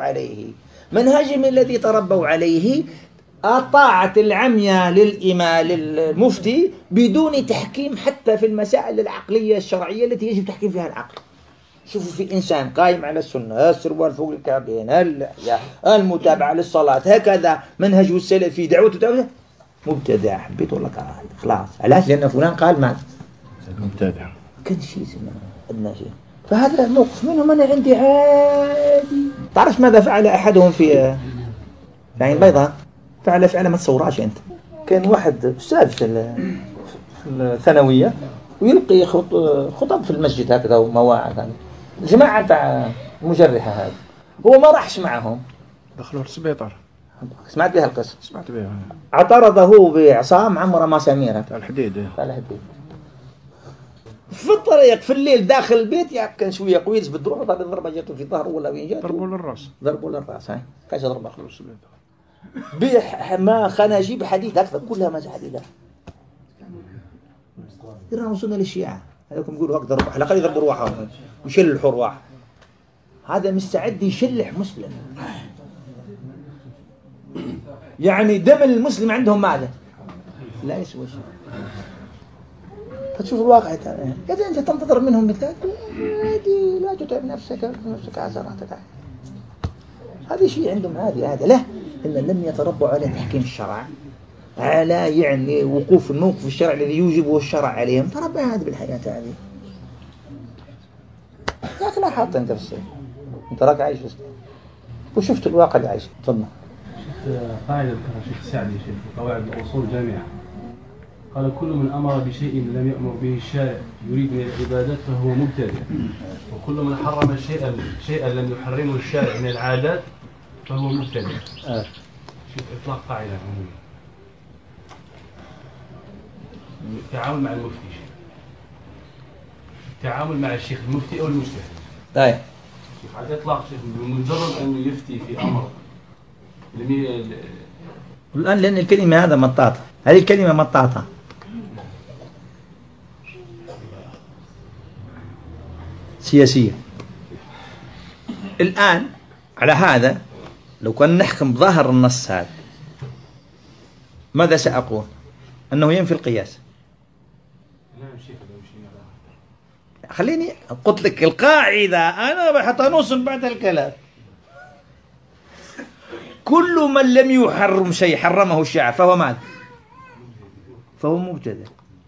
تربوا عليه. أطاعت العمياء للإمام للمفتي بدون تحكيم حتى في المسائل العقلية الشرعية التي يجب تحكيم فيها العقل. شوفوا في إنسان قائم على السنة، السروال فوق الكعبين، اللحية، المتابعة للصلاة، هكذا منهجه السلفي، دعوته مبتدع. حبيت والله خلاص. علاش؟ لأن فلان قال مات مبتدع. كان شيء أدنى شيء. فهذا الموقف منهم أنا عندي عادي. تعرف ماذا فعل أحدهم في عين بيضاء؟ فعل ما تصوراش أنت. كان واحد أستاذ في الثانوية ويلقي خطب في المسجد هكذا ومواعظ. الجماعة تاع المجرحة هذا هو ما راحش معهم، دخلوا السبيطار. سمعت بها القصة؟ سمعت بها. اعترضه بعصام عمره مسامير تاع الحديد. في الطريق في الليل داخل البيت يعني كان شوية قوي بالدروع، ضربة جاته في ظهره ولا وين جاته؟ ضربوا للراس. هاي كاش ضربة خلص ما خنا جيب حديد أكثر كلها ما حديدة. إذا وصلنا للشيعة هذاكم يقولوا أقدر روح على الأقل يضربوا روحهم ويشلحوا رواح. هذا مستعد يشلح مسلم. يعني دم المسلم عندهم ماذا؟ لا يسوى شيء. فتشوف الواقع إذا أنت تنتظر منهم مثال عادي، لا تتعب نفسك عسى راحتك. هذا شيء عندهم عادي. هذا لا، إن لم يتربوا على تحكيم الشرع، على يعني وقوف الموقف الشرع الذي يوجبه الشرع عليهم، تربى هذا بالحياة هذه. لكن لا حاط أنت في السجن، أنت راك عايش في السجن وشفت الواقع اللي عايش. تفضل. شفت قاعدة ذكرها الشيخ السعدي في قواعد الأصول جامعة، قال كل من أمر بشيء لم يأمر به الشارع يريد من العبادات فهو مبتدع، وكل من حرم شيئا لم يحرمه الشارع من العادات فهو مبتدع. شوف إطلاق قاعدة عمومية. التعامل مع المفتي، التعامل مع الشيخ المفتي أو المجتهد. طيب. على إطلاق شيخ بمجرد أنه يفتي في أمر الآن لأن الكلمة هذا مطاطة، هذه الكلمة مطاطة. سياسية. الآن على هذا لو كان نحكم ظاهر النص هذا ماذا سأقول؟ أنه ينفي القياس. خليني قلت لك القاعدة أنا بحطها نص بعد الكلام. كل من لم يحرم شيء حرمه الشارع فهو ماذا؟ فهو مبتدع.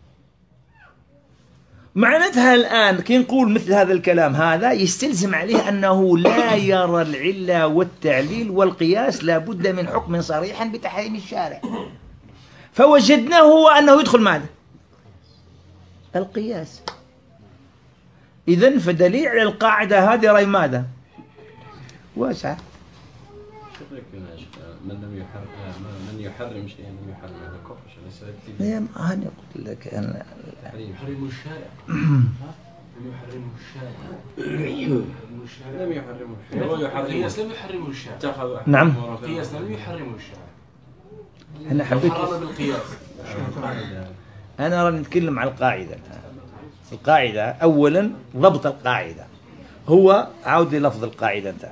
معناتها الآن كي نقول مثل هذا الكلام هذا يستلزم عليه أنه لا يرى العلة والتعليل والقياس، لا بد من حكم صريح بتحريم الشارع. فوجدناه هو أنه يدخل ماذا؟ القياس. إذن فدليل على القاعدة هذه رأي ماذا؟ واسعة. من يحرم شيئا لم يحرم هذا كفر ليس أنا قلت لك أنا يحرم الشارع. لم يحرمه الشارع. لم يحرمه الشارع. قياس لم يحرمه الشارع. نعم. قياس لم يحرمه الشارع. أنا حبيت حرم بالقياس. أنا أرى نتكلم عن القاعدة. القاعدة أولا ضبط القاعدة هو عود للفظ القاعدة انت.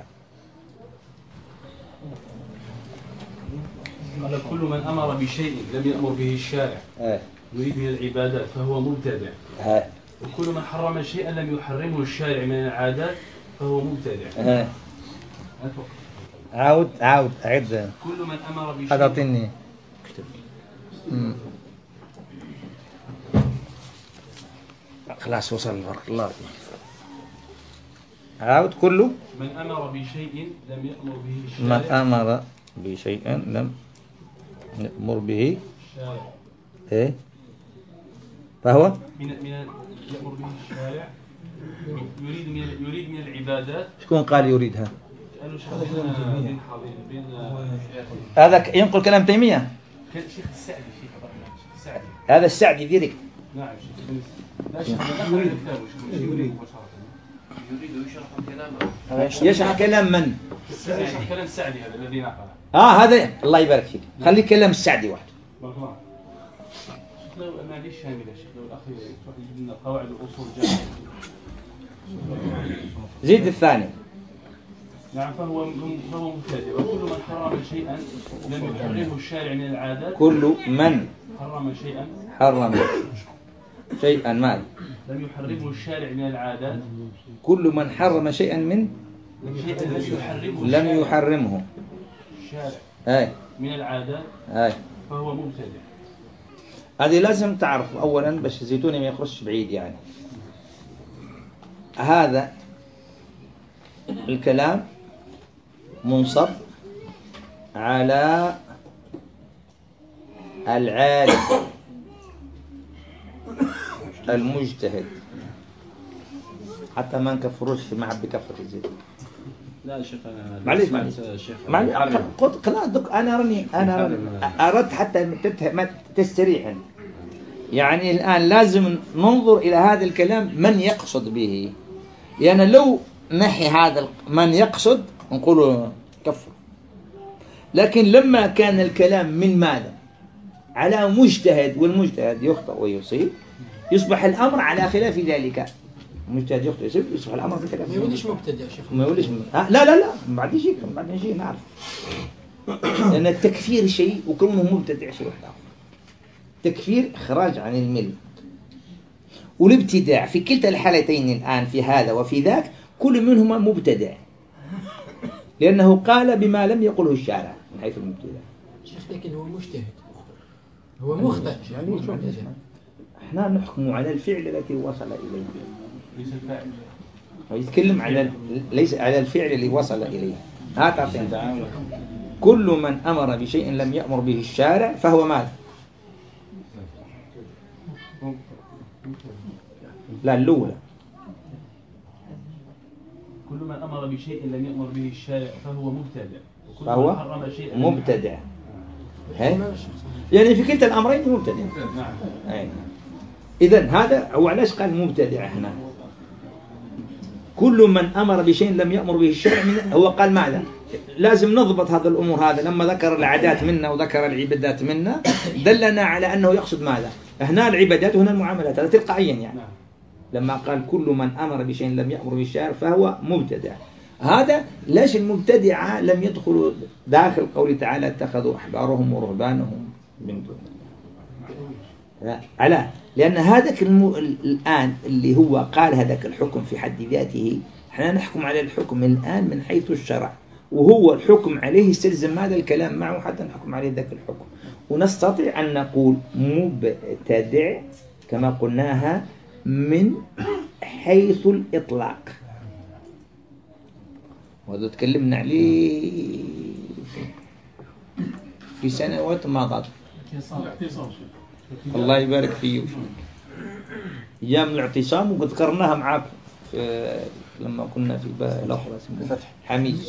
قال كل من أمر بشيء لم يأمر به الشارع يريد من العبادات فهو مبتدع. وكل من حرم شيئا لم يحرمه الشارع من العادات فهو مبتدع. عود أعد. كل من أمر بشيء. هذا أعطيني. خلاص وصل بارك الله فيك. عاود. كله من أمر بشيء لم يأمر به الشارع. من أمر بشيء لم يأمر به الشارع. إيه فهو يأمر به الشارع يريد من العبادات. شكون قال يريدها؟ هذا ينقل كلام تيمية. شيخ السعدي. هذا السعدي ديريكت. نعم شيخ. لا شيخ يريد يشرح كلام من؟ يشرح كلام السعدي هذا الذي نقله. هذا الله يبارك فيك. خلي كلام السعدي واحد. بارك الله. لو معليش شامل يا شيخ، لو الأخ يجيب لنا قواعد الأصول جامعة. زيد الثاني. نعم فهو مبتدع. وكل من حرم شيئا لم يحرمه الشارع من العادات. كل من حرم شيئا مال لم يحرمه الشارع من العادات. كل من حرم شيئا من لم يحرمه الشارع من العادات فهو مبتدع. هذه لازم تعرف أولا باش الزيتوني ما يخرجش بعيد. يعني هذا الكلام منصب على العالم المجتهد، حتى ما نكفروش في معب بكفر الزيت. لا شيخ معليش قلت انا راني اردت حتى تستريح. يعني الان لازم ننظر الى هذا الكلام من يقصد به. يعني لو نحي هذا من يقصد نقول كفر، لكن لما كان الكلام من ماذا؟ على مجتهد، والمجتهد يخطئ ويصيب، يصبح الامر على خلاف ذلك. المجتهد يخطئ ويصيب، يصبح الامر في خلاف. ما يوليش مبتدع يا شيخ. ما يوليش لا بعد شيء نعرف. لان التكفير شيء وكونه مبتدع شيء واحد. تكفير اخراج عن المله، والابتداع في كلتا الحالتين الآن في هذا وفي ذاك كل منهما مبتدع، لأنه قال بما لم يقله الشارع من حيث المبتدع. شيخ لكن هو مجتهد، هو مخطئ. يعني احنا نحكم على الفعل التي وصل إليه، ليس الفاعل. يتكلم على ليس على الفعل اللي وصل إليه. كل من أمر بشيء لم يأمر به الشارع فهو ماذا؟ لا الأولى. كل من أمر بشيء لم يأمر به الشارع فهو مبتدع، وكل فهو من حرم شيئا مبتدع. يعني في كلتا الأمرين مبتدع. نعم. إذن هذا هو علاش قال مبتدع هنا. كل من أمر بشيء لم يأمر به الشارع هو قال ماذا؟ لازم نضبط هذا الأمور. هذا لما ذكر العادات منا وذكر العبادات منا دلنا على أنه يقصد ماذا؟ هنا العبادات وهنا المعاملات، هذا تلقائيا يعني. لما قال كل من أمر بشيء لم يأمر به الشارع فهو مبتدع. هذا ليش المبتدعة لم يدخلوا داخل قوله تعالى اتخذوا أحبارهم ورهبانهم من دون الله؟ لا، لأن هذاك الآن اللي هو قال هذاك الحكم في حد ذاته، احنا نحكم على الحكم الآن من حيث الشرع، وهو الحكم عليه يستلزم هذا الكلام معه حتى نحكم عليه ذاك الحكم. ونستطيع أن نقول مبتدع كما قلناها من حيث الإطلاق، وهذا تكلمنا عليه في سنوات مضت. الله يبارك فيه. أيام الاعتصام وذكرناها معك لما كنا في الأخرى اسمه حميد.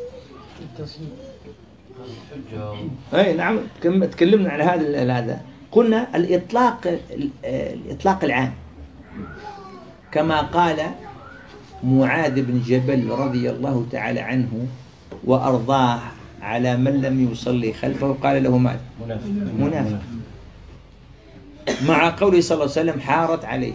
أي نعم تكلمنا على هذا. قلنا الإطلاق العام كما قال معاذ بن جبل رضي الله تعالى عنه وأرضاه على من لم يصلي خلفه قال له ماذا؟ منافق. مع قوله صلى الله عليه وسلم حارت عليه.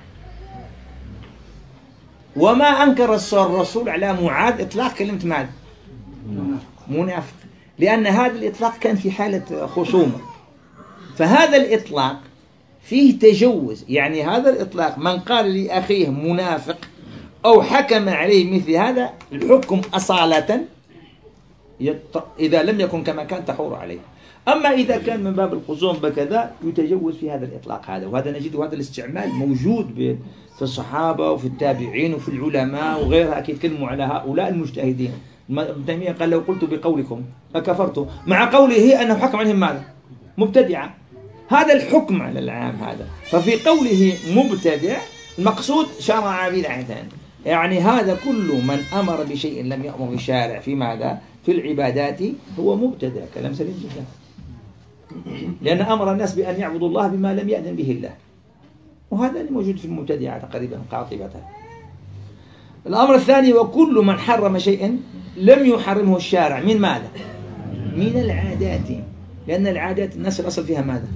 وما أنكر الرسول على معاذ إطلاق كلمة ماذا؟ منافق، لأن هذا الإطلاق كان في حالة خصومة. فهذا الإطلاق فيه تجوز، يعني هذا الإطلاق من قال لأخيه منافق أو حكم عليه مثل هذا الحكم أصالة إذا لم يكن كما كان تحور عليه. أما إذا كان من باب الخصوم بكذا يتجوز في هذا الإطلاق هذا. وهذا نجد هذا الاستعمال موجود في الصحابة وفي التابعين وفي العلماء وغيرها يتكلموا على هؤلاء المجتهدين. ابن تيمية قال لو قلت بقولكم فكفرتم، مع قوله أنه حكم عليهم ماذا؟ مبتدعا. هذا الحكم على العام هذا. ففي قوله مبتدع المقصود شرع بدعة، يعني هذا كل من أمر بشيء لم يأمر بالشارع في ماذا؟ في العبادات هو مبتدع. كلام سليم جدا، لأن أمر الناس بأن يعبدوا الله بما لم يأذن به الله، وهذا اللي موجود في المبتدعة تقريبا قاطبة. الأمر الثاني وكل من حرم شيئا لم يحرمه الشارع من ماذا؟ من العادات، لأن العادات الناس الأصل فيها ماذا؟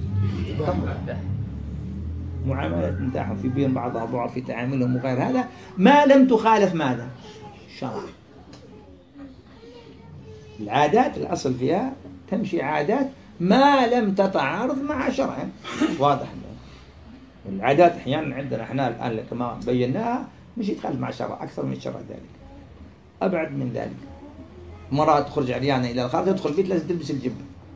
معاملات متاحة في بين بعضها بعض في تعاملهم وغير هذا، ما لم تخالف ماذا؟ شرع. العادات الأصل فيها تمشي عادات ما لم تتعارض مع شرع. واضح. العادات أحيانا عندنا احنا الآن كما بيناها مش يتخالف مع شرع أكثر من شرع ذلك، أبعد من ذلك. مرأة تخرج عريانة إلى الخارج تدخل البيت لازم تلبس الجبة.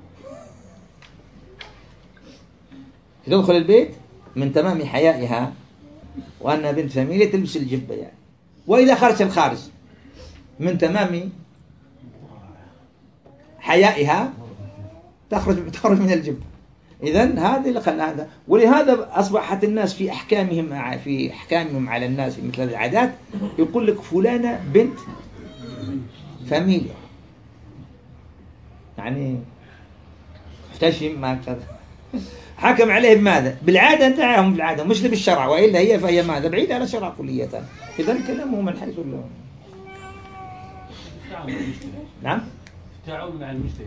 تدخل البيت من تمام حيائها وأنها بنت فاميليا تلبس الجبة يعني. وإذا خرجت الخارج من تمام حيائها تخرج من الجبة. إذن هذا اللي خلى هذا. ولهذا أصبحت الناس في أحكامهم على الناس في مثل هذه العادات يقول لك فلانة بنت فاميليا، يعني احتشم ما كذا. حكم عليه بماذا؟ بالعادة انتهاهم بالعادة مش بالشرع، وإلا هي فهي ماذا؟ بعيدة عن الشرع كلية. إذن كلامه من حيث الله. نعم؟ التعاون مع المجتهد.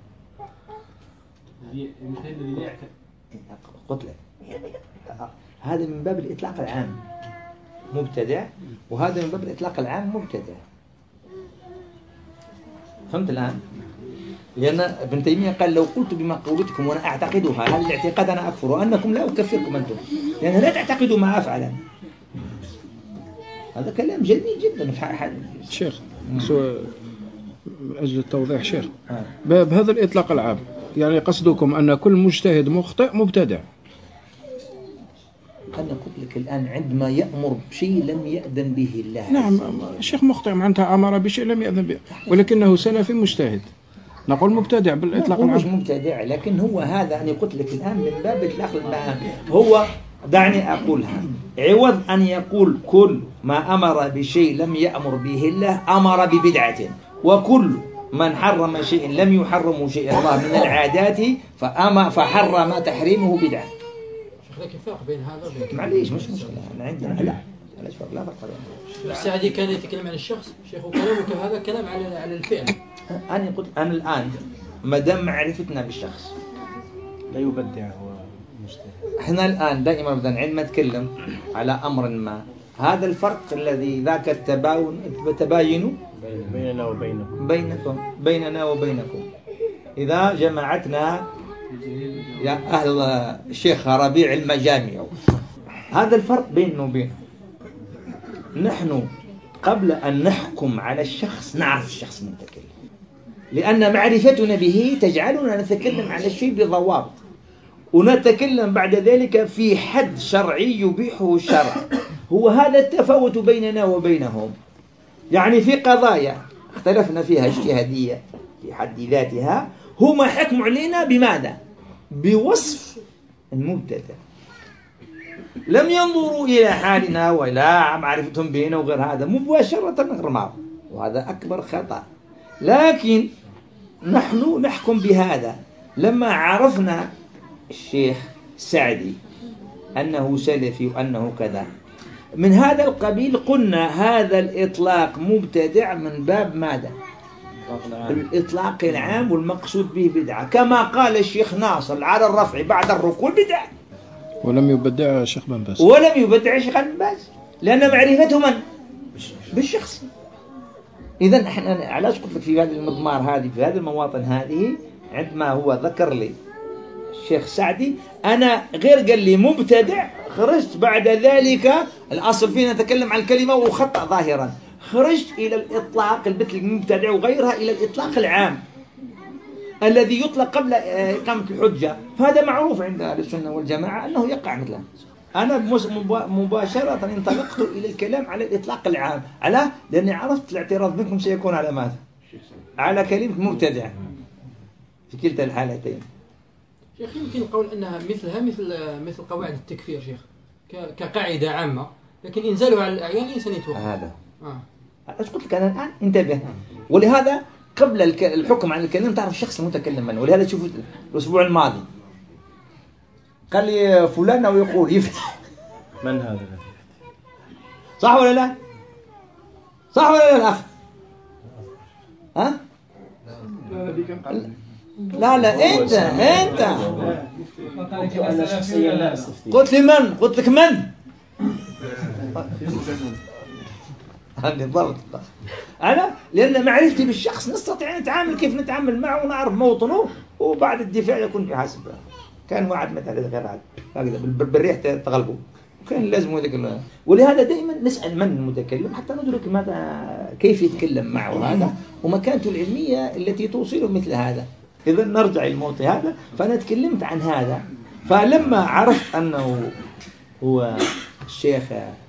المجتهد الذي لا يعتقد. قلت لك هذا من باب الإطلاق العام مبتدع، وهذا من باب الإطلاق العام مبتدع. فهمت الآن؟ لأن ابن تيمية قال لو قلت بما قولتكم وأنا أعتقدها هذا الاعتقاد أنا أكفر وأنكم لا أكفركم أنتم، لأن لا تعتقدوا ما أفعل. هذا كلام جميل جدا. شيخ من أجل التوضيح شيخ بهذا الإطلاق العام، يعني قصدكم أن كل مجتهد مخطئ مبتدع؟ أنا قلت لك الآن عندما يأمر بشيء لم يأذن به الله. نعم الشيخ مخطئ معناتها أمر بشيء لم يأذن به، ولكنه سلفي مجتهد، نقول مبتدع بالإطلاق العام. مش مبتدع، لكن هو هذا أنا قلت لك الآن من باب الإطلاق العام. هو دعني أقولها، عوض أن يقول كل ما أمر بشيء لم يأمر به الله أمر ببدعة، وكل من حرم شيء لم يحرم شيء الله من العادات فحرم تحريمه بدعة. لكن فرق بين هذا وبين معليش مش مشكلة. عندنا لا فرق لا فرق. السعدي كان يتكلم عن الشخص شيخ، وكلامك هذا كلام على الفعل. أنا قلت أنا الآن ما دام معرفتنا بالشخص لا يبدع هو مجتهد. احنا الآن دائما مثلا عندما نتكلم على أمر ما، هذا الفرق الذي ذاك التباين بيننا وبينكم إذا جمعتنا يا أهل الشيخ ربيع المجامع، هذا الفرق بيننا وبينه. نحن قبل أن نحكم على الشخص نعرف الشخص المتكلم، لأن معرفتنا به تجعلنا نتكلم على الشيء بضوابط، ونتكلم بعد ذلك في حد شرعي يبيحه الشرع. هو هذا التفاوت بيننا وبينهم. يعني في قضايا اختلفنا فيها اجتهادية في حد ذاتها، هم حكموا علينا بماذا؟ بوصف المبتدع، لم ينظروا إلى حالنا ولا معرفتهم بيننا وغير هذا، مباشرة رموا، وهذا أكبر خطأ. لكن نحن نحكم بهذا. لما عرفنا الشيخ سعدي أنه سلفي وأنه كذا من هذا القبيل، قلنا هذا الإطلاق مبتدع من باب ماذا؟ الإطلاق العام، والمقصود به بدعة، كما قال الشيخ ناصر على الرفع بعد الركوع بدعة، ولم يبدع الشيخ بن باز، بن باز، لأن معرفته من؟ بالشخص. إذن احنا علاش قلت لك في هذه المضمار هذه في هذه المواطن هذه، عندما هو ذكر لي الشيخ سعدي أنا غير قال لي مبتدع، خرجت بعد ذلك الأصل فينا نتكلم عن الكلمة وخطأ ظاهرا، خرجت إلى الإطلاق مثل المبتدع وغيرها إلى الإطلاق العام الذي يطلق قبل إقامة الحجة. فهذا معروف عند أهل السنة والجماعة أنه يقع مثله. أنا مباشرة انطلقت إلى الكلام على الإطلاق العام. على لأني عرفت الاعتراض منكم سيكون على ماذا؟ على كلمة مبتدع في كلتا الحالتين. شيخ يمكن القول أنها مثل قواعد التكفير شيخ كقاعدة عامة، لكن إنزالها على الأعيان الإنسان يتوقف. هذا أيش قلت لك أنا الآن؟ انتبه. ولهذا قبل الحكم عن الكلام تعرف الشخص المتكلم منه. ولهذا تشوف الأسبوع الماضي قال لي فلان ويقول يفتح. من هذا؟ صح ولا لا؟ صح ولا لا الأخ؟ ها؟ لا أنت قلت لي من؟ قلت لك من؟ هذا ضبط. أنا لأن معرفتي بالشخص نستطيع نتعامل كيف نتعامل معه ونعرف موطنه، وبعد الدفاع يكون بحسب. كان واحد مثلا غير هذا بالريح تغلبه، كان لازم هذاك. ولهذا دائما نسأل من المتكلم حتى ندرك ماذا كيف يتكلم معه هذا ومكانته العلمية التي توصله مثل هذا. إذا نرجع للموضوع هذا، فأنا تكلمت عن هذا. فلما عرفت أنه هو الشيخ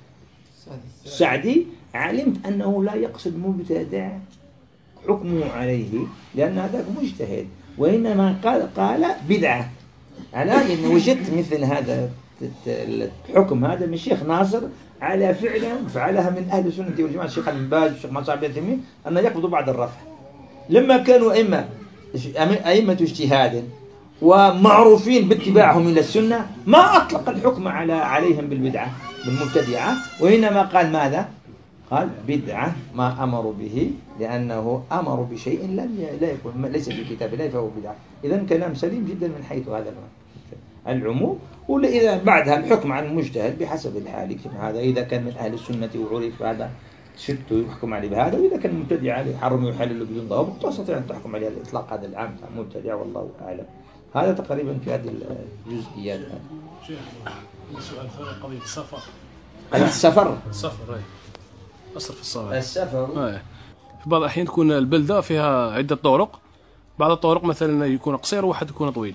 سعدي علمت أنه لا يقصد مبتدع حكمه عليه، لأن هذاك مجتهد، وإنما قال بدعة. أنا إن وجدت مثل هذا الحكم هذا من الشيخ ناصر على فعلها من أهل السنة والجماعة، الشيخ ابن باز والشيخ محمد صالح بن عثيمين، أن يقبضوا بعد الرفع. لما كانوا أئمة اجتهاد ومعروفين باتباعهم إلى السنة، ما أطلق الحكم عليهم بالبدعة بالمبتدعة، وإنما قال ماذا؟ قال بدعة ما أمروا به، لأنه أمروا بشيء لا يكون ليس في كتاب الله فهو بدعة. إذن كلام سليم جدا من حيث هذا العموم. وإذا بعدها الحكم عن المجتهد بحسب الحال. هذا إذا كان من أهل السنة وعرف هذا ست يحكم عليه بهذا، وإذا كان مبتدع عليه حرم ويحلل بدون ضوابط تستطيع أن تحكم عليه الإطلاق هذا العام مبتدع، والله أعلم. هذا تقريبا في هذه الجزئيات. شيخ سؤال ثاني، قضية السفر. قضية السفر. السفر أصل في السفر. السفر. في بعض الأحيان تكون البلدة فيها عدة طرق، بعض الطرق مثلا يكون قصير وواحد يكون طويل.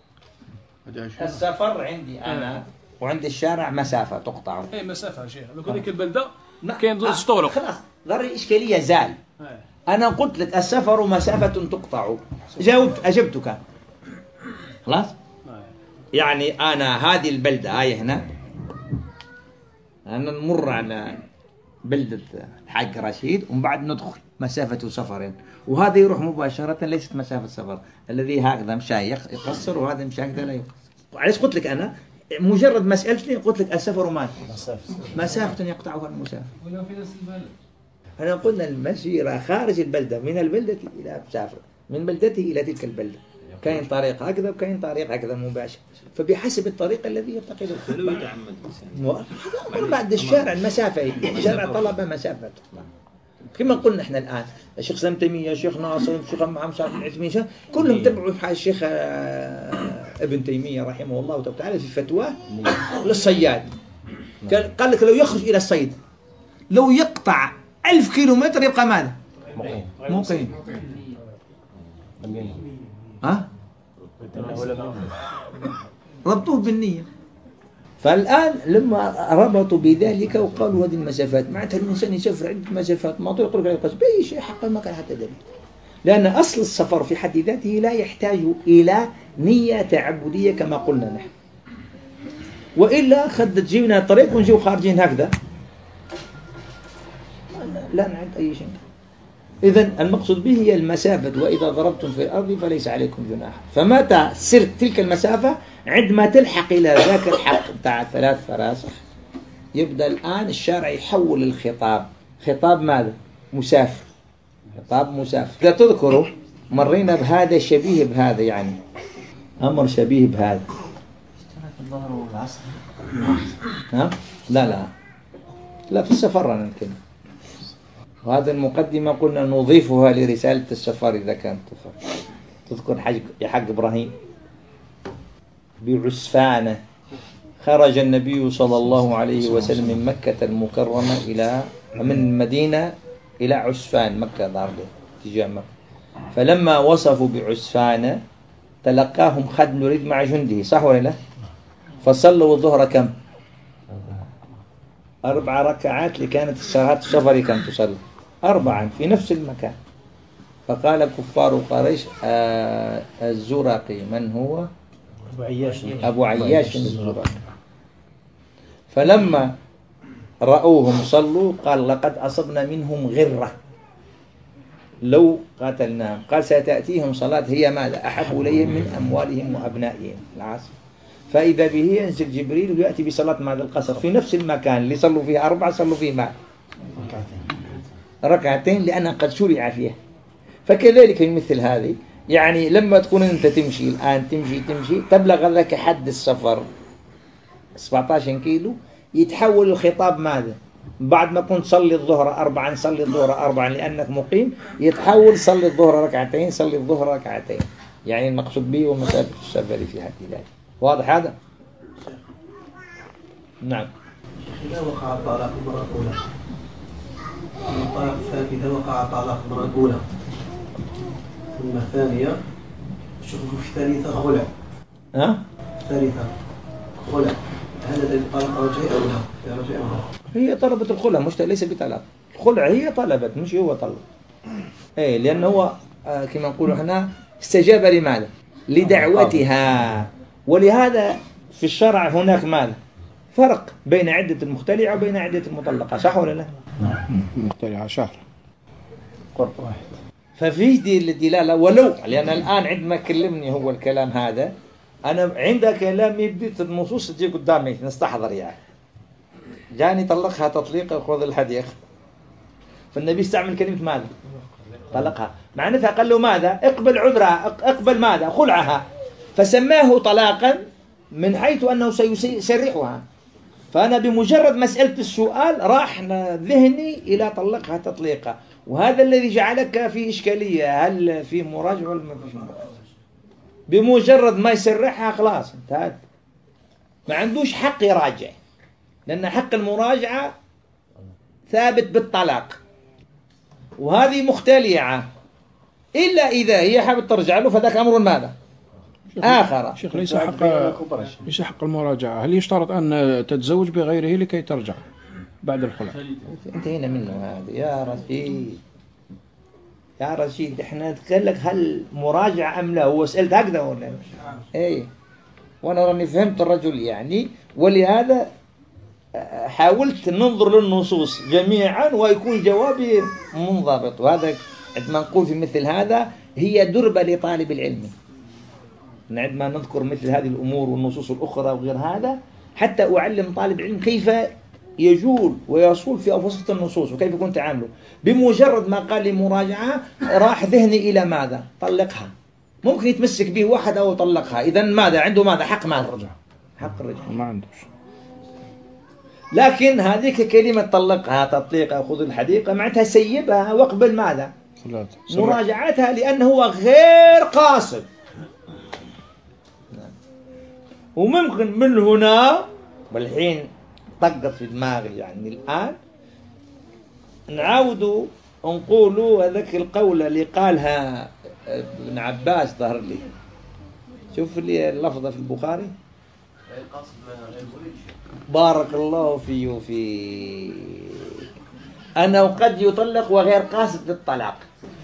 السفر عندي أنا وعند الشارع مسافة تقطع. أي مسافة يا شيخ، لكن ذيك البلدة كاين زوج طرق. خلاص ضر الإشكالية زال. أنا قلت لك السفر مسافة تقطع، أجبتك خلاص. يعني أنا هذه البلدة هاي هنا، أنا نمر على بلدة الحاج رشيد ومن بعد ندخل مسافة سفرين، وهذا يروح مباشرة ليست مسافة سفر. الذي هكذا مشى يقصر وهذا مشى هكذا لا يقصر. علاش قلت لك أنا مجرد مسألة قلت لك السفر ما مسافة يقطعها المسافر. ولو في نفس البلد أنا قلنا المسيرة خارج البلدة، من البلدة إلى مسافر، من بلدته إلى تلك البلدة، كاين طريق هكذا وكاين طريق هكذا مباشر، فبحسب الطريق الذي يتقده. لو يتعمد بعد الشارع المسافة، الشارع طلب مسافة. كما قلنا احنا الآن الشيخ سلام تيمية، الشيخ ناصر، الشيخ محمد صالح العثيمين، كلهم تبعوا الشيخ ابن تيمية رحمه الله تعالى في فتواه للصياد. قال لك لو يخرج إلى الصيد، لو يقطع 1000 كيلومتر يبقى ماذا؟ مقيم. ها؟ ربطوه بالنية. فالآن لما ربطوا بذلك وقالوا هذه المسافات، معناتها الإنسان يسافر عدة مسافات، ما يقول لك القصد بأي شيء حقا ما كان حتى دليل، لأن أصل السفر في حد ذاته لا يحتاج إلى نية تعبدية كما قلنا نحن، وإلا خد تجينا الطريق ونجيو خارجين هكذا لا نعد أي شيء. إذن المقصود به هي المسافة، وإذا ضربتم في الأرض فليس عليكم جناح. فمتى سرت تلك المسافة عندما تلحق إلى ذاك الحق بتاع 3 فراسخ، يبدأ الآن الشارع يحول الخطاب، خطاب ماذا؟ مسافر، خطاب مسافر. إذا تذكروا مرينا بهذا شبيه بهذا، يعني أمر شبيه بهذا. الظهر والعصر. ها؟ لا في السفر أنا نتكلم. وهذا المقدمة قلنا نضيفها لرسالة السفر إذا كانت تذكر يا حق إبراهيم بعسفانة خرج النبي صلى الله عليه وسلم من مكة المكرمة من المدينة إلى عسفان، مكة ضاربة تجاه مكة. فلما وصفوا بعسفانة تلقاهم خد نريد مع جنده، صح ولا لا؟ فصلوا الظهر كم؟ 4 ركعات لكانت الصلاة السفر كم تصلي 4 في نفس المكان. فقال كفار قريش الزرقي من هو؟ أبو عياش الزرقي. فلما رأوهم صلوا قال لقد أصبنا منهم غرة لو قاتلناهم. قال ستأتيهم صلاة هي ماذا؟ أحب إليهم من أموالهم وأبنائهم، العصر. فإذا به ينزل جبريل ويأتي بصلاة ماذا؟ القصر في نفس المكان اللي صلوا فيه 4 صلوا فيه ماذا؟ ركعتين لأنها قد شرع فيها. فكذلك مثل هذه، يعني لما تكون أنت تمشي الآن تمشي تبلغ لك حد السفر 17 كيلو، يتحول الخطاب ماذا؟ بعد ما كنت صلي الظهر 4 صلي الظهر 4 لأنك مقيم، يتحول صلي الظهر ركعتين صلي الظهر ركعتين. يعني المقصود به ومسافة السفر في حد ذلك. واضح هذا؟ نعم. إذا وقع الطلاق مرة أولى، الطلاق الثاني إذا وقع الطلاق مرة أولى ثم ثانية، شوف في ثالثة خلع. ها؟ ثالثة خلع، هل هذا الطلاق رجعي أو لا؟ رجعي أو لا؟ هي طلبت الخلع، مش ليس بطلاق. الخلع هي طلبت مش هو طلب. إيه لأنه هو كما نقول هنا استجاب لماذا؟ لدعوتها. ولهذا في الشرع هناك ماذا؟ فرق بين عدة المختلعة وبين عدة المطلقة، صح ولا لا؟ مختلعة شهر قرب واحد. ففي دي الدلالة، ولو لأن الآن عندما كلمني هو الكلام هذا، أنا عند كلام يبدأ النصوص تجي قدامي نستحضر يعني. جاني طلقها تطليق خذ الحديث، فالنبي استعمل كلمة ماذا؟ طلقها، معناتها قال له ماذا؟ اقبل عذرها، اقبل ماذا؟ خلعها. فسماه طلاقا من حيث أنه سيسرحها، فأنا بمجرد مسألة السؤال راح ذهني إلى طلقها تطليقة، وهذا الذي جعلك في إشكالية، هل في مراجعة ولا ما فيش مراجعة؟ بمجرد ما يسرحها خلاص انتهت، ما عندوش حق يراجع، لأن حق المراجعة ثابت بالطلاق، وهذه مختلعة إلا إذا هي حابة ترجع له، فذاك أمر ماذا؟ آخر. شيخ ليس حق المراجعة. هل يشترط أن تتزوج بغيره لكي ترجع بعد الخلع؟ انتهينا منه هذا يا رشيد احنا نتكلم هل مراجعة أم لا، هو سألت هكذا ولا ايه، وانا راني فهمت الرجل يعني، ولهذا حاولت ننظر للنصوص جميعا ويكون جوابي منضبط. وهذا عندما نقول في مثل هذا هي دربة لطالب العلم، عندما نذكر مثل هذه الأمور والنصوص الأخرى وغير هذا حتى أعلم طالب العلم كيف يجول ويصول في أوسط النصوص وكيف يكون تعامله. بمجرد ما قال لي مراجعة راح ذهني إلى ماذا؟ طلقها. ممكن يتمسك به واحد أو يطلقها، إذا ماذا عنده؟ ماذا؟ حق ماذا؟ حق الرجع ما عندوش. لكن هذيك كلمة طلقها تطليقها خذ الحديقة معناتها سيبها واقبل ماذا؟ مراجعتها، لأنه هو غير قاصد. وممكن من هنا والحين طقت في دماغي يعني الآن نعاودوا نقولوا هذاك القولة اللي قالها ابن عباس ظهر لي، شوف لي اللفظة في البخاري. بارك الله فيه وفي أنه قد يطلق وغير قاصد للطلاق.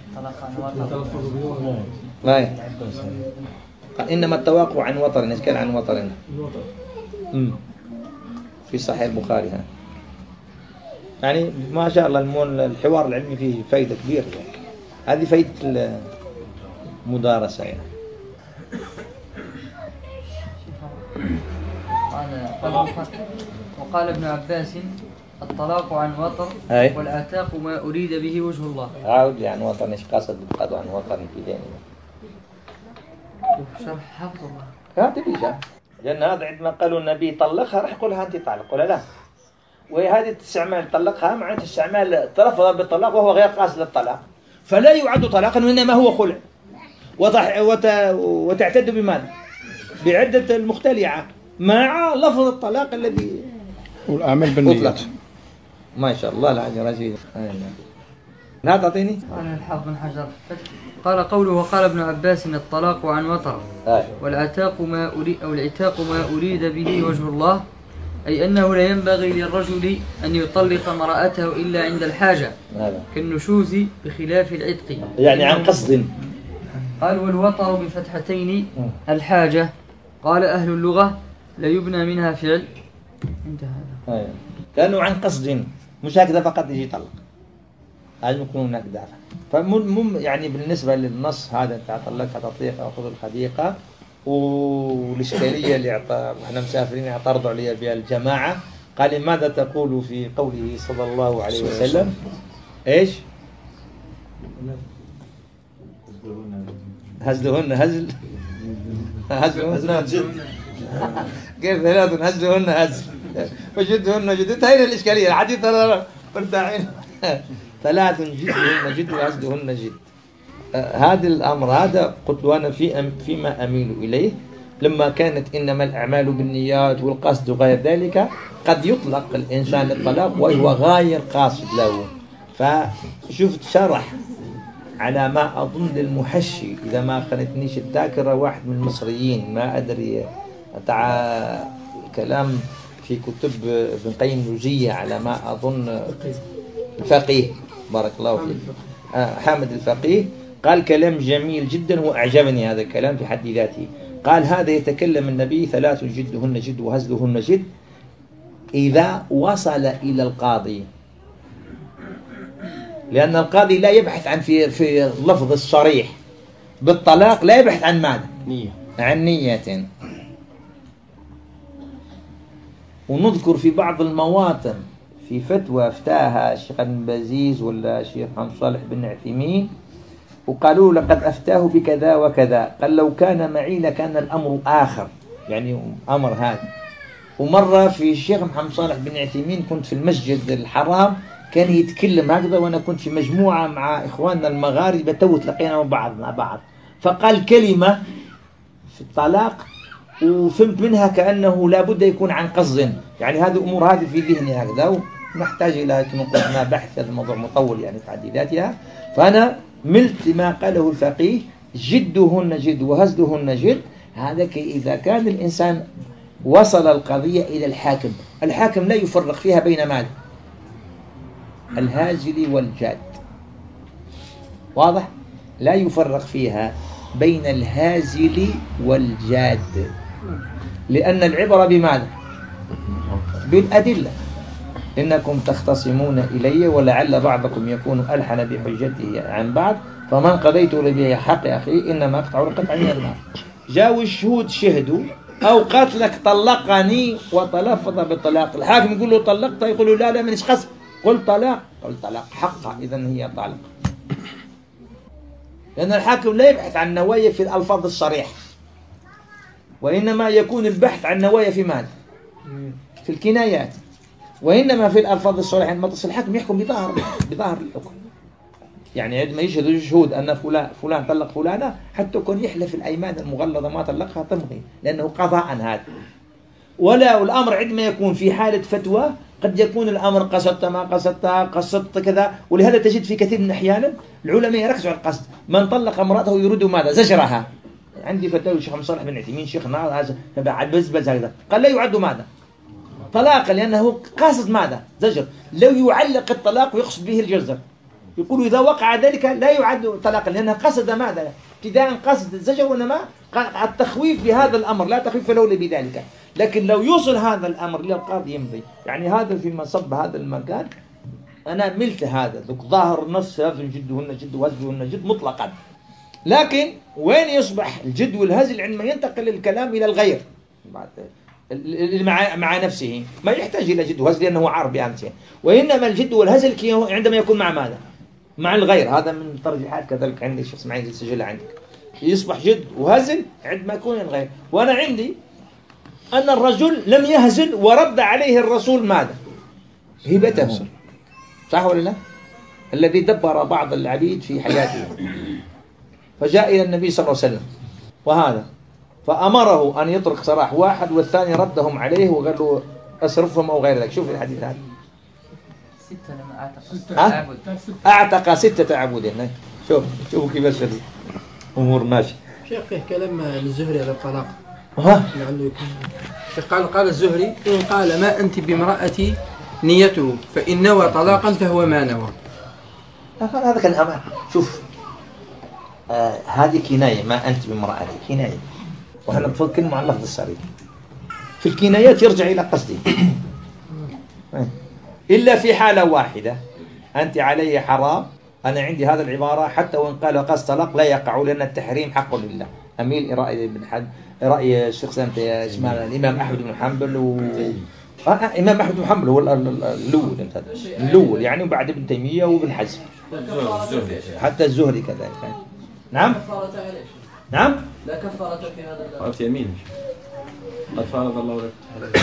إنما التواقع عن وطر، نشكل عن وطر في صحيح البخاري. يعني ما شاء الله الحوار العلمي فيه فايدة كبيرة يعني. هذه فايدة المدارسة يعني. وقال ابن عباس الطلاق عن وطر والعتاق ما أريد به وجه الله. عاود عن وطر، ايش قصد بالقدر عن وطر في ديننا؟ شرح حفظ الله هذا بيجا، لأن هذا عندما قالوا النبي طلقها راح يقولها أنت طالق ولا لا، وهذه استعمال طلقها معناته استعمال تلفظ بالطلاق وهو غير قاصد للطلاق، فلا يعد طلاقا وإنما هو خلع، وتعتد بماذا؟ بعدة المختلعة مع لفظ الطلاق الذي والأعمال بالنيات. ما شاء الله العلي رجيل. لا تعطيني. قال الحافظ بن حجر قال قوله وقال ابن عباس الطلاق عن وطر والعتاق ما أريد أو العتاق ما أريد به وجه الله، أي أنه لا ينبغي للرجل أن يطلق امرأته إلا عند الحاجة كالنشوز بخلاف العتق، يعني عن قصد. قال والوطر بفتحتين الحاجة. قال أهل اللغة لا يبنى منها فعل. انتهى. كانوا عن قصد، مش هكذا فقط يجي يطلق، لازم يكون هناك دافع. يعني بالنسبة للنص هذا تاع طلقها تطليقها وخذ الحديقة، والإشكالية اللي احنا مسافرين اعترضوا عليها بها الجماعة، قال ماذا تقول في قوله صلى الله عليه وسلم؟ ايش؟ هزلهن هزل هزلهن جد. كيف ثلاث هزلهن هزل وجدهن جد. هاي الإشكالية الحديث هذا مرتاحين. ثلاث جدهن جد وهزلهن جد. هذا الأمر هذا قلت أنا فيما أميل إليه، لما كانت إنما الأعمال بالنيات والقصد وغير ذلك قد يطلق الإنسان للطلاق وهو غير قاصد له. فشفت شرح على ما أظن للمحشي إذا ما خانتنيش الذاكرة، واحد من المصريين ما أدري تاع كلام في كتب ابن قيم الجوزية على ما أظن الفقيه، بارك الله فيك، حامد الفقيه، قال كلام جميل جدا وأعجبني هذا الكلام في حد ذاته. قال هذا يتكلم النبي ثلاث جدهن جد وهزلهن جد إذا وصل إلى القاضي، لأن القاضي لا يبحث عن في اللفظ الصريح بالطلاق، لا يبحث عن ماذا؟ عن نية. ونذكر في بعض المواطن في فتوى افتاها الشيخ ابن بازيز ولا الشيخ محمد صالح بن عثيمين، وقالوا لقد أفتاه بكذا وكذا، قال لو كان معي لكان الأمر آخر، يعني أمر هذا. ومرة في الشيخ محمد صالح بن عثيمين كنت في المسجد الحرام، كان يتكلم هكذا وأنا كنت في مجموعة مع إخواننا المغاربة تو تلقينا مع بعض، فقال كلمة في الطلاق وفهمت منها كأنه لابد يكون عن قصد، يعني هذه أمور هذه في ذهني هكذا ونحتاج إلى كما قلنا بحث، هذا الموضوع مطول يعني تعديلاتها. فأنا ملت ما قاله الفقيه جدهن جد وهزلهن جد، هذا إذا كان الإنسان وصل القضية إلى الحاكم، الحاكم لا يفرق فيها بين ماذا؟ الهازل والجاد، واضح؟ لا يفرق فيها بين الهازل والجاد، لأن العبرة بماذا؟ بالأدلة. إنكم تختصمون إلي ولعل بعضكم يكون ألحن بحجته عن بعض، فمن قضيت لي حق أخي إنما أقطع رقة من النار. جاءوا الشهود شهدوا أو قاتلك طلقني وتلفظ بالطلاق، الحاكم يقول له طلقت، يقول له لا منش قصد، قل طلاق، قل طلاق حقا، إذن هي طالق. لأن الحاكم لا يبحث عن نوايا في الألفاظ الصريحة، وإنما يكون البحث عن نوايا في ماذا؟ في الكنايات. وإنما في الألفاظ الصريحة عندما تصل الحاكم يحكم بظاهر الحكم. يعني عندما يشهد الشهود أن فلان طلق فلانة، حتى يكون يحلف الأيمان المغلظة ما طلقها تمضي، لأنه قضاء هذا. ولا الأمر عندما يكون في حالة فتوى قد يكون الأمر قصدت ما قصدت كذا، ولهذا تجد في كثير من الأحيان العلماء يركزوا على القصد. من طلق امرأته يريد ماذا؟ زجرها. عندي فتاوى الشيخ محمد صالح بن عثيمين شيخنا هذا بس هذا قال لا يعد ماذا؟ طلاقا، لأنه قاصد ماذا؟ زجر. لو يعلق الطلاق ويقصد به الجزر، يقول إذا وقع ذلك لا يعد طلاقا، لأنه قصد ماذا؟ ابتداء قصد الزجر، وإنما التخويف بهذا الأمر لا تخويف له بذلك. لكن لو يوصل هذا الأمر للقاضي يمضي. يعني هذا في مصب هذا المكان أنا ملت هذا ذوك ظاهر النص هذا جدهن جد وهزلهن جد مطلقا. لكن وين يصبح الجد والهزل؟ عندما ينتقل الكلام إلى الغير مع نفسه، ما يحتاج إلى جد وهزل لأنه عارف بأمثله. وإنما الجد والهزل عندما يكون مع ماذا؟ مع الغير. هذا من ترجيحات كذلك عندي شخص معي يسجلها عندك، يصبح جد وهزل عندما يكون الغير. وأنا عندي أن الرجل لم يهزل ورد عليه الرسول ماذا؟ هبته، صح ولا لا؟ الذي دبر بعض العبيد في حياته، فجاء إلى النبي صلى الله عليه وسلم وهذا، فأمره أن يطرق سراح واحد والثاني ردهم عليه وقال له أصرفهم أو غير ذلك. شوف الحديث هذا، أعتق 6 عبودين. شوفوا كيف أمور ماشي. شيخ فيه كلام الزهري على الطلاق، لعله يكون قال الزهري إن قال ما أنت بامرأتي نيته فإن نوى طلاقا فهو ما نوى. هذا كان أمان. شوف هذه كناية، ما أنت بامرأتي كناية، وهنا نفكر مع اللفظ الصريح. في الكنايات يرجع إلى قصدي، إلا في حالة واحدة، أنت علي حرام، أنا عندي هذا العبارة حتى وإن قال قصد طلاق لا يقع، لأن التحريم حق لله. أميل رأي ابن حد، رأي الشيخ سنتي اسمه الإمام أحمد بن حنبل إمام أحمد بن حنبل هو الأول يعني، وبعد ابن تيمية وابن حزم حتى الزهري كذلك. نعم نعم لا كفارة في هذا. قالت يمين قد فرض الله لك.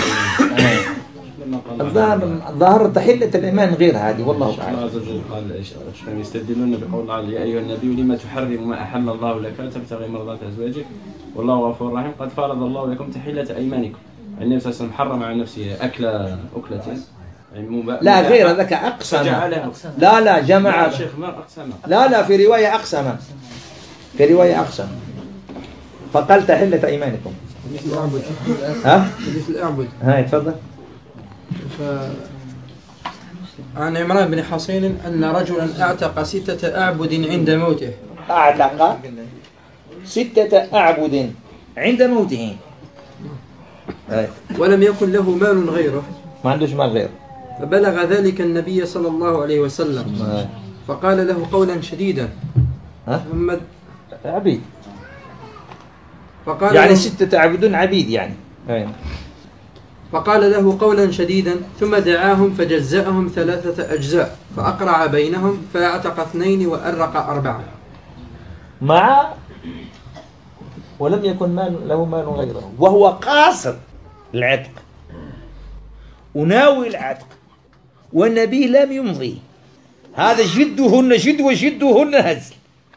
الظاهر تحلة الإيمان غير هذه، والله أعلم. الله عز وجل قال يستدلون بقول الله يا أيها النبي لما تحرم ما أحل الله لك تبتغي مرضات أزواجك والله غفور رحيم قد فرض الله لكم تحلة أيمانكم. النبي صلى الله عليه وسلم حرم على نفسه أكلة لا غير ذاك أقسم. لا جمع. لا في رواية أقسم، في رواية أقسم فقال تحلة أيمانكم. ها؟ مثل الأعبد. هاي تفضل. عن عمران بن حصين أن رجلا أعتق 6 أعبد عند موته. أعتق 6 أعبد عند موته، ولم يكن له مال غيره، ما عندوش مال غيره. فبلغ ذلك النبي صلى الله عليه وسلم فقال له قولا شديدا. محمد عبيد، فقال يعني 6 عبد عبيد يعني. فقال له قولا شديدا ثم دعاهم فجزأهم 3 أجزاء فأقرع بينهم فأعتق 2 وأرق 4 مع ولم يكن له مال غيره، وهو قاصر العتق. وناوي العتق والنبي لم يمضي، هذا جدهن جد وجدهن هزل.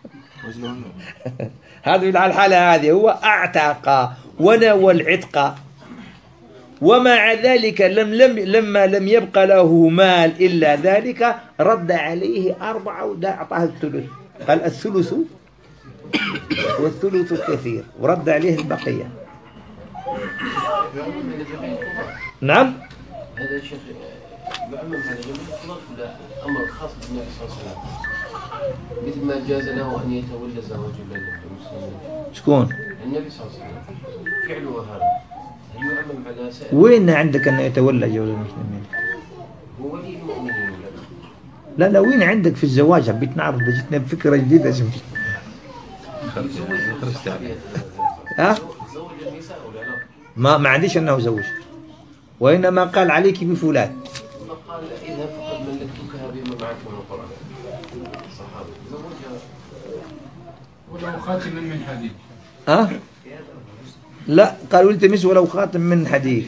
هذا على الحالة هذه هو اعتق ونوى العتق، ومع ذلك لما لم يبق له مال إلا ذلك رد عليه 4 وأعطاه الثلث، قال الثلث والثلث كثير، ورد عليه البقية. نعم. هذا يا شيخ يعمم على جميع الخلاص ولا أمر خاص بالنبي صلى الله عليه وسلم، مثل ما جاز له أن يتولى زواج المسلمين؟ شكون؟ النبي صلى الله عليه وسلم فعله هذا يعمم على سائر. وين عندك أنه يتولى جواز المسلمين؟ هو ولي المؤمنين. لا وين عندك في الزواج؟ حبيت نعرف، جتنا بفكرة جديدة. ها؟ ما عنديش أنه زوج، وإنما قال عليك بفلان. قال إذا فقد ملكتكها بما معك من القرآن. الصحابة زوجها ولو خاتم من حديد. ها؟ لا، قالوا التمس ولو خاتم من حديد.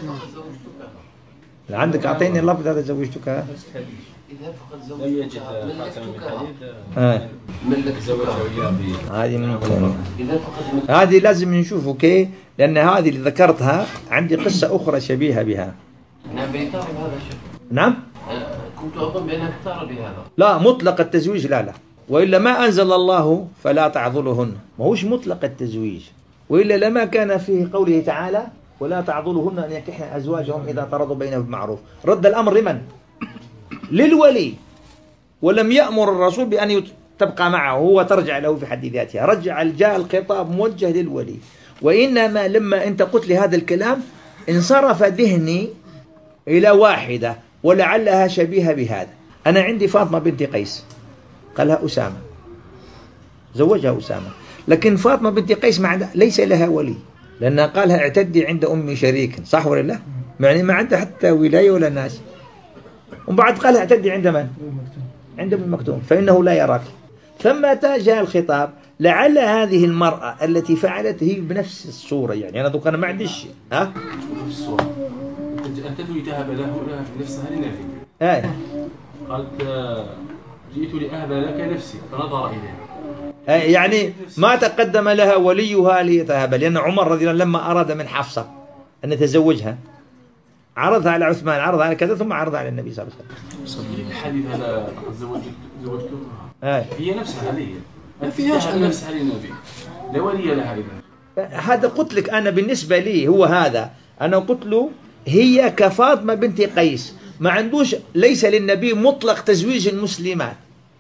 عندك أعطيني اللفظ هذا زوجتكها. إذا فقد زوجتها ملكتكها. ملك زوجها. هذه ممكن. هذه لازم نشوفه كيف، لأن هذه اللي ذكرتها عندي قصة أخرى شبيهة بها. نعم بيثار هذا الشيء. نعم. كنت أظن بأنها اختار بهذا. لا، مطلق التزويج لا، وإلا ما أنزل الله فلا تعضلهن، ما هوش مطلق التزويج، وإلا لما كان فيه قوله تعالى ولا تعضلهن أن ينكحن أزواجهم إذا ترضوا بينهم بالمعروف. رد الأمر لمن؟ للولي، ولم يأمر الرسول بأن تبقى معه وترجع له في حد ذاتها، جاء الخطاب موجه للولي. وإنما لما أنت قلت لي هذا الكلام انصرف ذهني إلى واحدة ولعلها شبيهة بهذا. أنا عندي فاطمة بنت قيس، قالها أسامة، زوجها أسامة، لكن فاطمة بنت قيس ليس لها ولي، لأنها قالها اعتدي عند أمي شريك، صح ولا لا؟ يعني ما عندها حتى ولاية ولا ناس. وبعد قالها اعتدي عند من؟ عند ابن مكتوم فإنه لا يراك. ثم جاء الخطاب لعل هذه المرأة التي فعلت هي بنفس الصورة، يعني أنا دوك أنا ما عنديش ها؟ الصورة أنت تهب له نفسها لنبي. قالت جئت لأهب لك نفسي فنظر إليها. يعني ما تقدم لها وليها ليتهب، لأن عمر رضي الله عنه لما أراد من حفصة أن يتزوجها عرضها على عثمان، عرضها على كذا، ثم عرضها على النبي صلى الله عليه وسلم. الحديث هذا زوجتها هي نفسها هذه ما فيهاش نفسها للنبي، لا ولي لها إذا. هذا قلت لك أنا بالنسبة لي هو هذا، أنا قلت له هي كفاطمة بنت قيس ما عندوش، ليس للنبي مطلق تزويج المسلمات،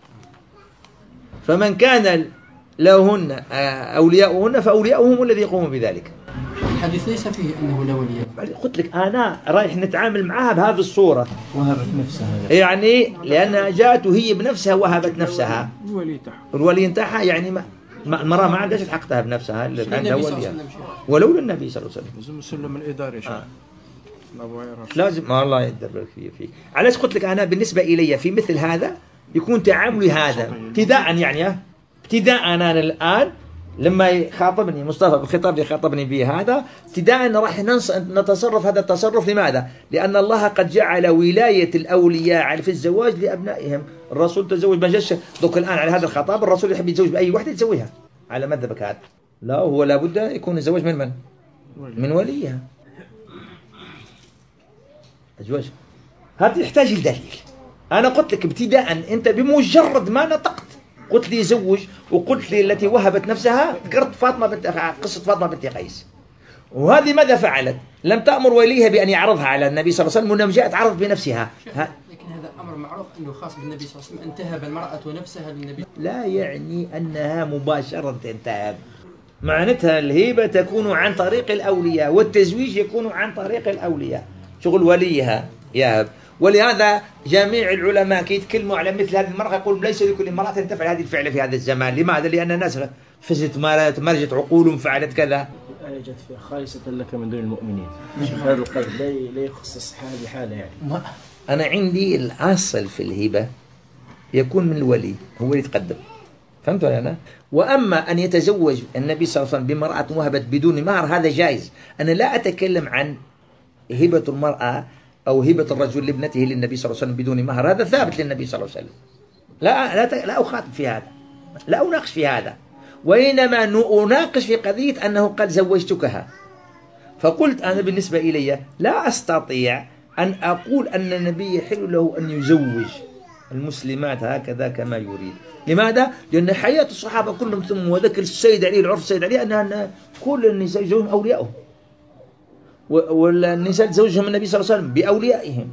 فمن كان لهن أولياؤهن فأولياؤهم الذي يقومون بذلك. الحديث ليس فيه أنه لا ولي. قلت لك أنا رايح نتعامل معها بهذه الصورة، وهبت نفسها يعني لأنها جاءت وهي بنفسها وهبت نفسها. الولي تاعها يعني المرأة ما عندهاش الحق تهب نفسها، عندها وليها ولو للنبي صلى الله عليه وسلم. لازم نسلم الإدارة لازم الله يدبر فيه. علاش قلت لك أنا بالنسبة إلي في مثل هذا يكون تعاملي هذا ابتداء، يعني ابتداء أنا الآن لما يخاطبني مصطفى بالخطاب اللي خاطبني به هذا ابتداء راح نتصرف هذا التصرف. لماذا؟ لأن الله قد جعل ولاية الأولياء في الزواج لأبنائهم. الرسول تزوج ما جاش دوك الآن على هذا الخطاب، الرسول يحب يتزوج بأي واحدة يتزوجها على مذهبك هذا. لا، هو لابد يكون الزواج من من وليها. أزواج هذا يحتاج لدليل. أنا قلت لك ابتداء أنت بمجرد ما نطقت قلت لي زوج، وقلت لي التي وهبت نفسها، ذكرت قصة فاطمة بنت قيس، وهذه ماذا فعلت؟ لم تأمر وليها بأن يعرضها على النبي صلى الله عليه وسلم، وإنما جاءت عرض بنفسها. لكن هذا أمر معروف أنه خاص بالنبي صلى الله عليه وسلم، أن تهب المرأة نفسها للنبي. لا يعني أنها مباشرة تهب، معناتها الهيبة تكون عن طريق الأولياء، والتزويج يكون عن طريق الأولياء، شغل وليها يهب. ولهذا جميع العلماء كي يتكلموا على مثل هذه المرأة يقول ليس لكل امرأة تفعل هذه الفعلة في هذا الزمان. لماذا؟ لأن الناس فزت مرجت عقولهم فعلت كذا. الآية جت فيها خالصة لك من دون المؤمنين. هذا القيد لا يخصص هذه حالة يعني. أنا عندي الأصل في الهبة يكون من الولي، هو اللي يتقدم. فهمت ولا أنا؟ وأما أن يتزوج النبي صلى الله عليه وسلم بمرأة وهبت بدون مهر هذا جائز. أنا لا أتكلم عن هبة المرأة أو هبة الرجل لابنته للنبي صلى الله عليه وسلم بدون مهر، هذا ثابت للنبي صلى الله عليه وسلم. لا أخاطب في هذا، لا أناقش في هذا، وإنما أناقش في قضية أنه قد زوجتكها. فقلت أنا بالنسبة إلي لا أستطيع أن أقول أن النبي يحل له أن يزوج المسلمات هكذا كما يريد. لماذا؟ لأن حياة الصحابة كلهم ثم وذكر السيد علي العرف السيد علي أن كل النساء يزوجون أوليائهم، والنساء تزوجهم النبي صلى الله عليه وسلم بأوليائهم.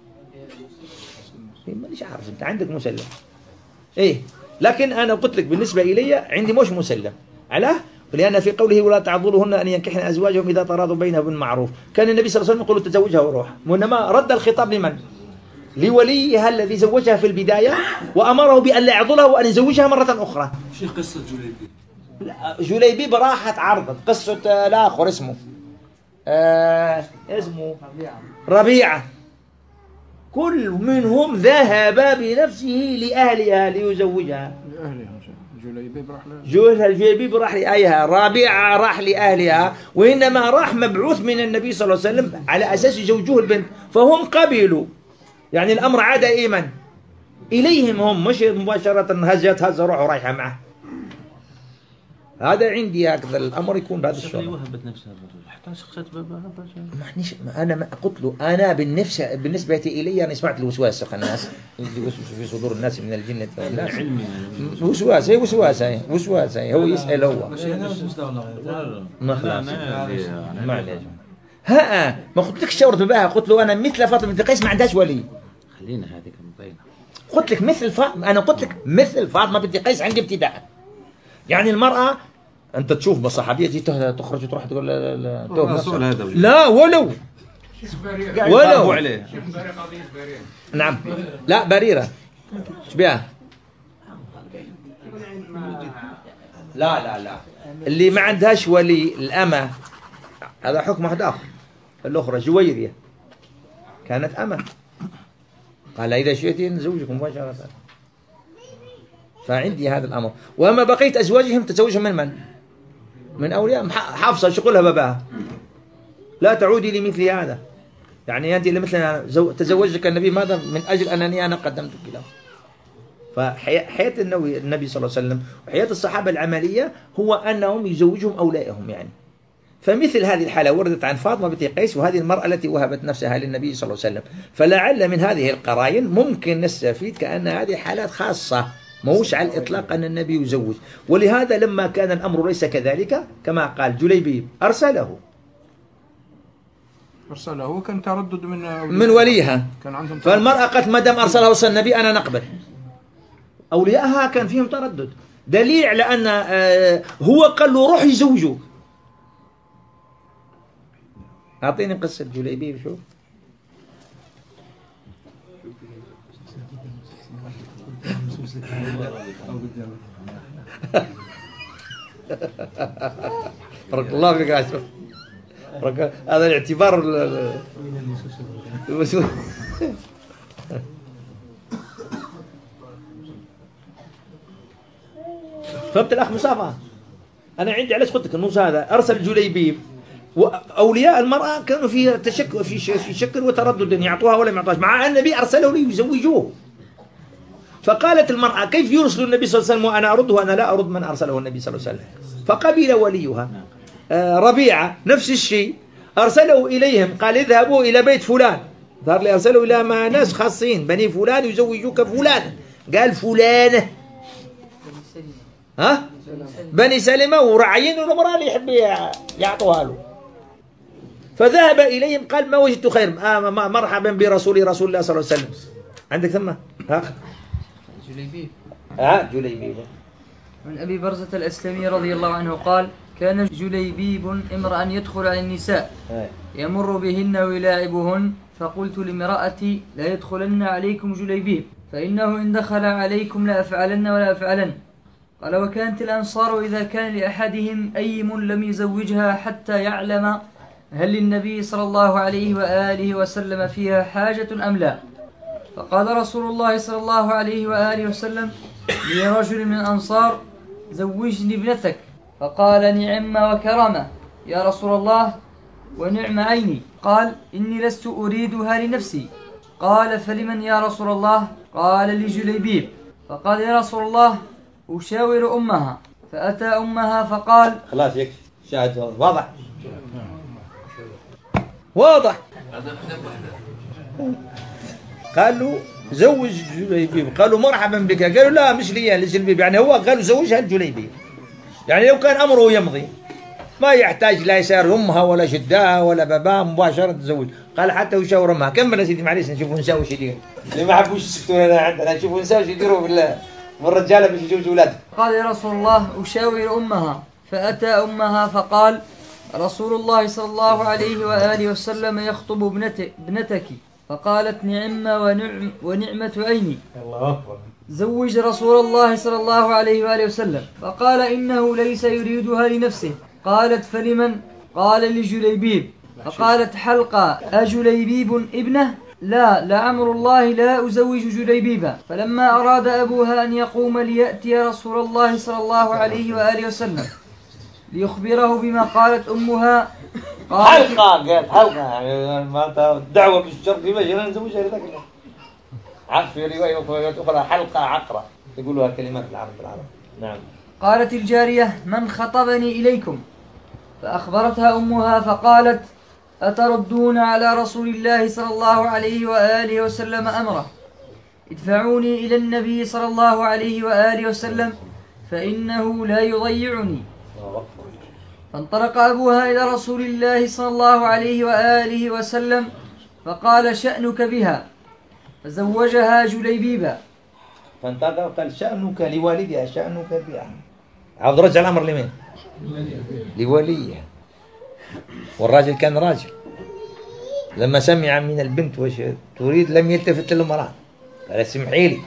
مانيش عارف، أنت عندك مسلم إيه، لكن أنا قلت لك بالنسبة إلي عندي مش مسلم. علاه؟ لأن في قوله ولا تعضلوهن أن ينكحن أزواجهم إذا تراضوا بينهم بالمعروف، كان النبي صلى الله عليه وسلم يقول تزوجها وروح، وإنما رد الخطاب لمن؟ لوليها الذي زوجها في البداية وأمره بأن لا يعضلها وأن يزوجها مرة أخرى. شيخ قصة جليبيب؟ جليبيب راحت عرضت قصة الآخر اسمه ربيعة. كل منهم ذهب بنفسه لأهلها ليزوجها. جليبيب راح لأهلها، ربيعة راح لأهلها، وإنما راح مبعوث من النبي صلى الله عليه وسلم على أساس يزوجوه البنت، فهم قبلوا. يعني الأمر عاد إيمن إليهم هم، مش مباشرة هزت هز روحوا رايحة معه. هذا عندي هكذا الأمر يكون بهذا الشيء. وهبت نفسها حتى شخصت بابها. أنا ما قلت له أنا بالنسبة إلي أنا سمعت الوسواس الناس في صدور الناس من الجنة والناس. وسواسة هو يسأل هو. ما قلت لك شورت بابها، قلت له أنا مثل فاطمة بنت قيس ما عندهاش ولي. خلينا هذيك مبينة. قلت لك مثل فاطمة، أنا قلت لك مثل فاطمة بنت قيس عندي ابتداء. يعني المرأة أنت تشوف بصحابية تجي تخرج وتروح تقول لا ولو عليه. نعم لا بريرة شبيها لا اللي ما عندهاش ولي الأمة هذا حكم واحد آخر. الأخرى جويرية كانت أمة، قال إذا شئت نزوجكم مباشرة. فعندي هذا الأمر. وأما بقيت أزواجهم تزوجهم من؟ من أولياء. حافظة شغلها باباها، لا تعودي لمثل هذا. يعني أنت لمثل تزوجك النبي ماذا؟ من أجل أنني أنا قدمتك له. فحياة النبي صلى الله عليه وسلم وحياة الصحابة العملية هو أنهم يزوجهم أوليائهم يعني. فمثل هذه الحالة وردت عن فاطمة بنت قيس، وهذه المرأة التي وهبت نفسها للنبي صلى الله عليه وسلم. فلعل من هذه القرائن ممكن نستفيد كأن هذه حالات خاصة، موش على الإطلاق أن النبي يزوج. ولهذا لما كان الأمر ليس كذلك كما قال جليبيب أرسله كان تردد من وليها. فالمرأة قالت ما دام أرسله وصل النبي أنا نقبل. أوليائها كان فيهم تردد، دليل على أن هو قال له روح يزوجه. أعطيني قصة جليبيب شوف. بارك الله فيك عاشور. هذا الاعتبار فهمت الأخ مصطفى؟ أنا عندي علاش قلت لك النص هذا أرسل جليبيب، وأولياء المرأة كانوا في تشك في شك وتردد أن يعطوها ولا ما يعطوهاش، مع أن النبي أرسله ليزوجوه. فقالت المرأة كيف يرسل النبي صلى الله عليه وسلم وأنا أرده وأنا لا أرد من أرسله النبي صلى الله عليه وسلم. فقبل وليها ربيعة نفس الشيء، أرسله إليهم قال اذهبوا إلى بيت فلان. ظهر لي أرسله إلى ناس خاصين، بني فلان يزوجوك فلان. قال فلانة بني سلمة ورعيين والمرأة اللي يحب يعطوها له. فذهب إليهم قال ما وجدت خير، مرحبا برسول الله صلى الله عليه وسلم. عندك ثم جليبيب. جليبيب. من أبي برزة الأسلمي رضي الله عنه قال كان جليبيب امرأ يدخل على النساء يمر بهن ويلاعبهن، فقلت لامرأتي لا يدخلن عليكم جليبيب فإنه إن دخل عليكم لا أفعلن ولا أفعلن. قال وكانت الأنصار إذا كان لأحدهم أيم لم يزوجها حتى يعلم هل للنبي صلى الله عليه وآله وسلم فيها حاجة أم لا. فقال رسول الله صلى الله عليه وآله وسلم لرجل من الأنصار زوجني ابنتك، فقال نعم وكرامة يا رسول الله، ونعم عيني. قال إني لست أريدها لنفسي. قال فلمن يا رسول الله؟ قال لجليبيب. فقال يا رسول الله أشاور أمها. فأتى أمها فقال خلاص يكفي شاهد واضح واضح. قالوا زوج جليبيب، قالوا مرحبا بك، قالوا لا مش لي لجليبيب، يعني هو قالوا زوجها لجليبيب، يعني لو كان أمره يمضي ما يحتاج لا يسار أمها ولا جدها ولا باباها، مباشرة تزوج. قال حتى يشاور أمها. كمل يا سيدي معليش نشوفوا نساء وش يديروا، اللي ما حبوش يسكتون هنا عندنا، نشوفوا نساء وش يديروا بالله والرجالة باش يجوزوا أولادهم. قال يا رسول الله أشاور أمها. فأتى أمها فقال رسول الله صلى الله عليه وآله وسلم يخطب ابنتك. فقالت نعم ونعمة عيني. الله أكبر. زوج رسول الله صلى الله عليه وآله وسلم. فقال إنه ليس يريدها لنفسه. قالت فلمن؟ قال لجليبيب. فقالت حلقة أجليبيب ابنه؟ لا لعمر الله لا أزوج جليبيبا. فلما أراد أبوها أن يقوم ليأتي رسول الله صلى الله عليه وآله وسلم ليخبره بما قالت أمها قالت حلقة يعني ما دعوة بالشر في مجال نزوجها لذاك الله. عارف في رواية أخرى حلقة عقرة يقولوها كلمات العرب. نعم. قالت الجارية من خطبني إليكم؟ فأخبرتها أمها فقالت أتردون على رسول الله صلى الله عليه وآله وسلم أمره؟ ادفعوني إلى النبي صلى الله عليه وآله وسلم فإنه لا يضيعني. فانطلق أبوها إلى رسول الله صلى الله عليه وآله وسلم فقال شأنك بها. فزوجها جليبيبا. فانطلق وقال شأنك لوالدها شأنك بها. عاود رجع الأمر لمين؟ لوليها. والراجل كان راجل لما سمع من البنت وش تريد لم يلتفت للمرأة، قال اسمحي لي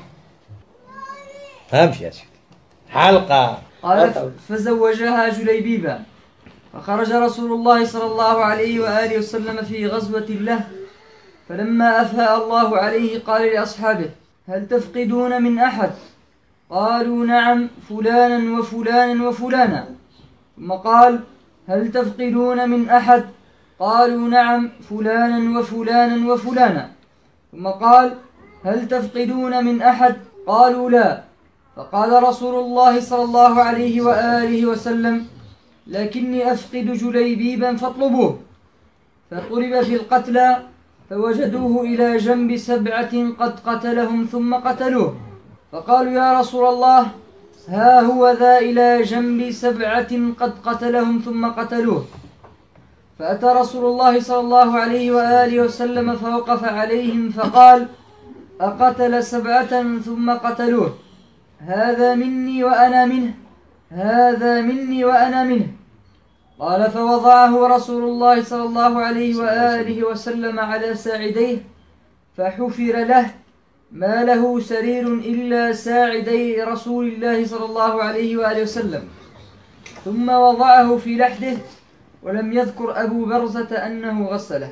همشي يا سيدي حلقة. قالت فزوجها جليبيبا. فخرج رسول الله صلى الله عليه وآله وسلم في غزوة له، فلما أفاء الله عليه قال لأصحابه هل تفقدون من أحد؟ قالوا نعم فلانا وفلانا وفلانا. ثم قال هل تفقدون من أحد؟ قالوا نعم فلانا وفلانا وفلانا. ثم قال هل تفقدون من أحد؟ قالوا لا. فقال رسول الله صلى الله عليه وآله وسلم لكني أفقد جليبيبا فاطلبوه. فطلب في القتلى فوجدوه إلى جنب 7 قد قتلهم ثم قتلوه. فقالوا يا رسول الله ها هو ذا إلى جنب 7 قد قتلهم ثم قتلوه. فأتى رسول الله صلى الله عليه وآله وسلم فوقف عليهم فقال أقتل 7 ثم قتلوه؟ هذا مني وأنا منه، هذا مني وأنا منه. قال فوضعه رسول الله صلى الله عليه وآله وسلم على ساعديه فحفر له ما له سرير إلا ساعدي رسول الله صلى الله عليه وآله وسلم، ثم وضعه في لحده ولم يذكر أبو برزة أنه غسله.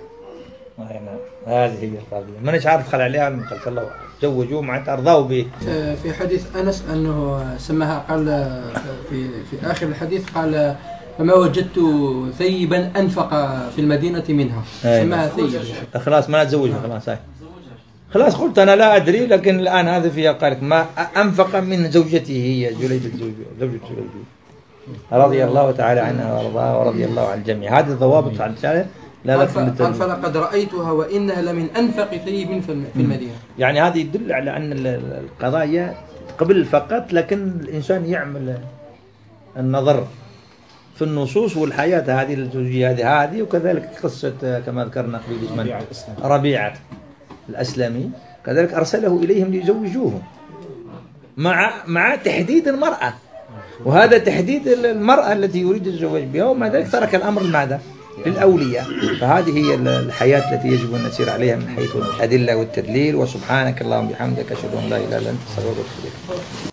هذه هي القضية. من إيش عارف خلع عليها من خلق الله زوجوه معناتها أرضاه به. في حديث أنس أنه سماها قال في آخر الحديث قال فما وجدت ثيبا أنفق في المدينة منها، سماها ثيب. خلاص ما تزوجها خلاص هاي. خلاص قلت أنا لا أدري، لكن الآن هذا فيها قالك ما أنفق من زوجته هي جليبيب زوجة جليبيب رضي الله تعالى عنها وارضاها ورضي الله عن الجميع. هذه الضوابط عن الشارع. قال فلقد رأيتها وإنها لمن أنفق ثيب في المدينة. يعني هذا يدل على أن القضايا قبل فقط، لكن الإنسان يعمل النظر في النصوص والحياة هذه الزوجية هذه. وكذلك قصة كما ذكرنا قبل ربيعة الأسلمي كذلك أرسله إليهم ليزوجوه مع تحديد المرأة، وهذا تحديد المرأة التي يريد الزواج بها، ومع ذلك ترك الأمر ماذا للأولياء. فهذه هي الحياة التي يجب أن نسير عليها من حيث الأدلة والتدليل. وسبحانك اللهم وبحمدك أشهد أن لا إله إلا أنت أستغفرك وأتوب إليك.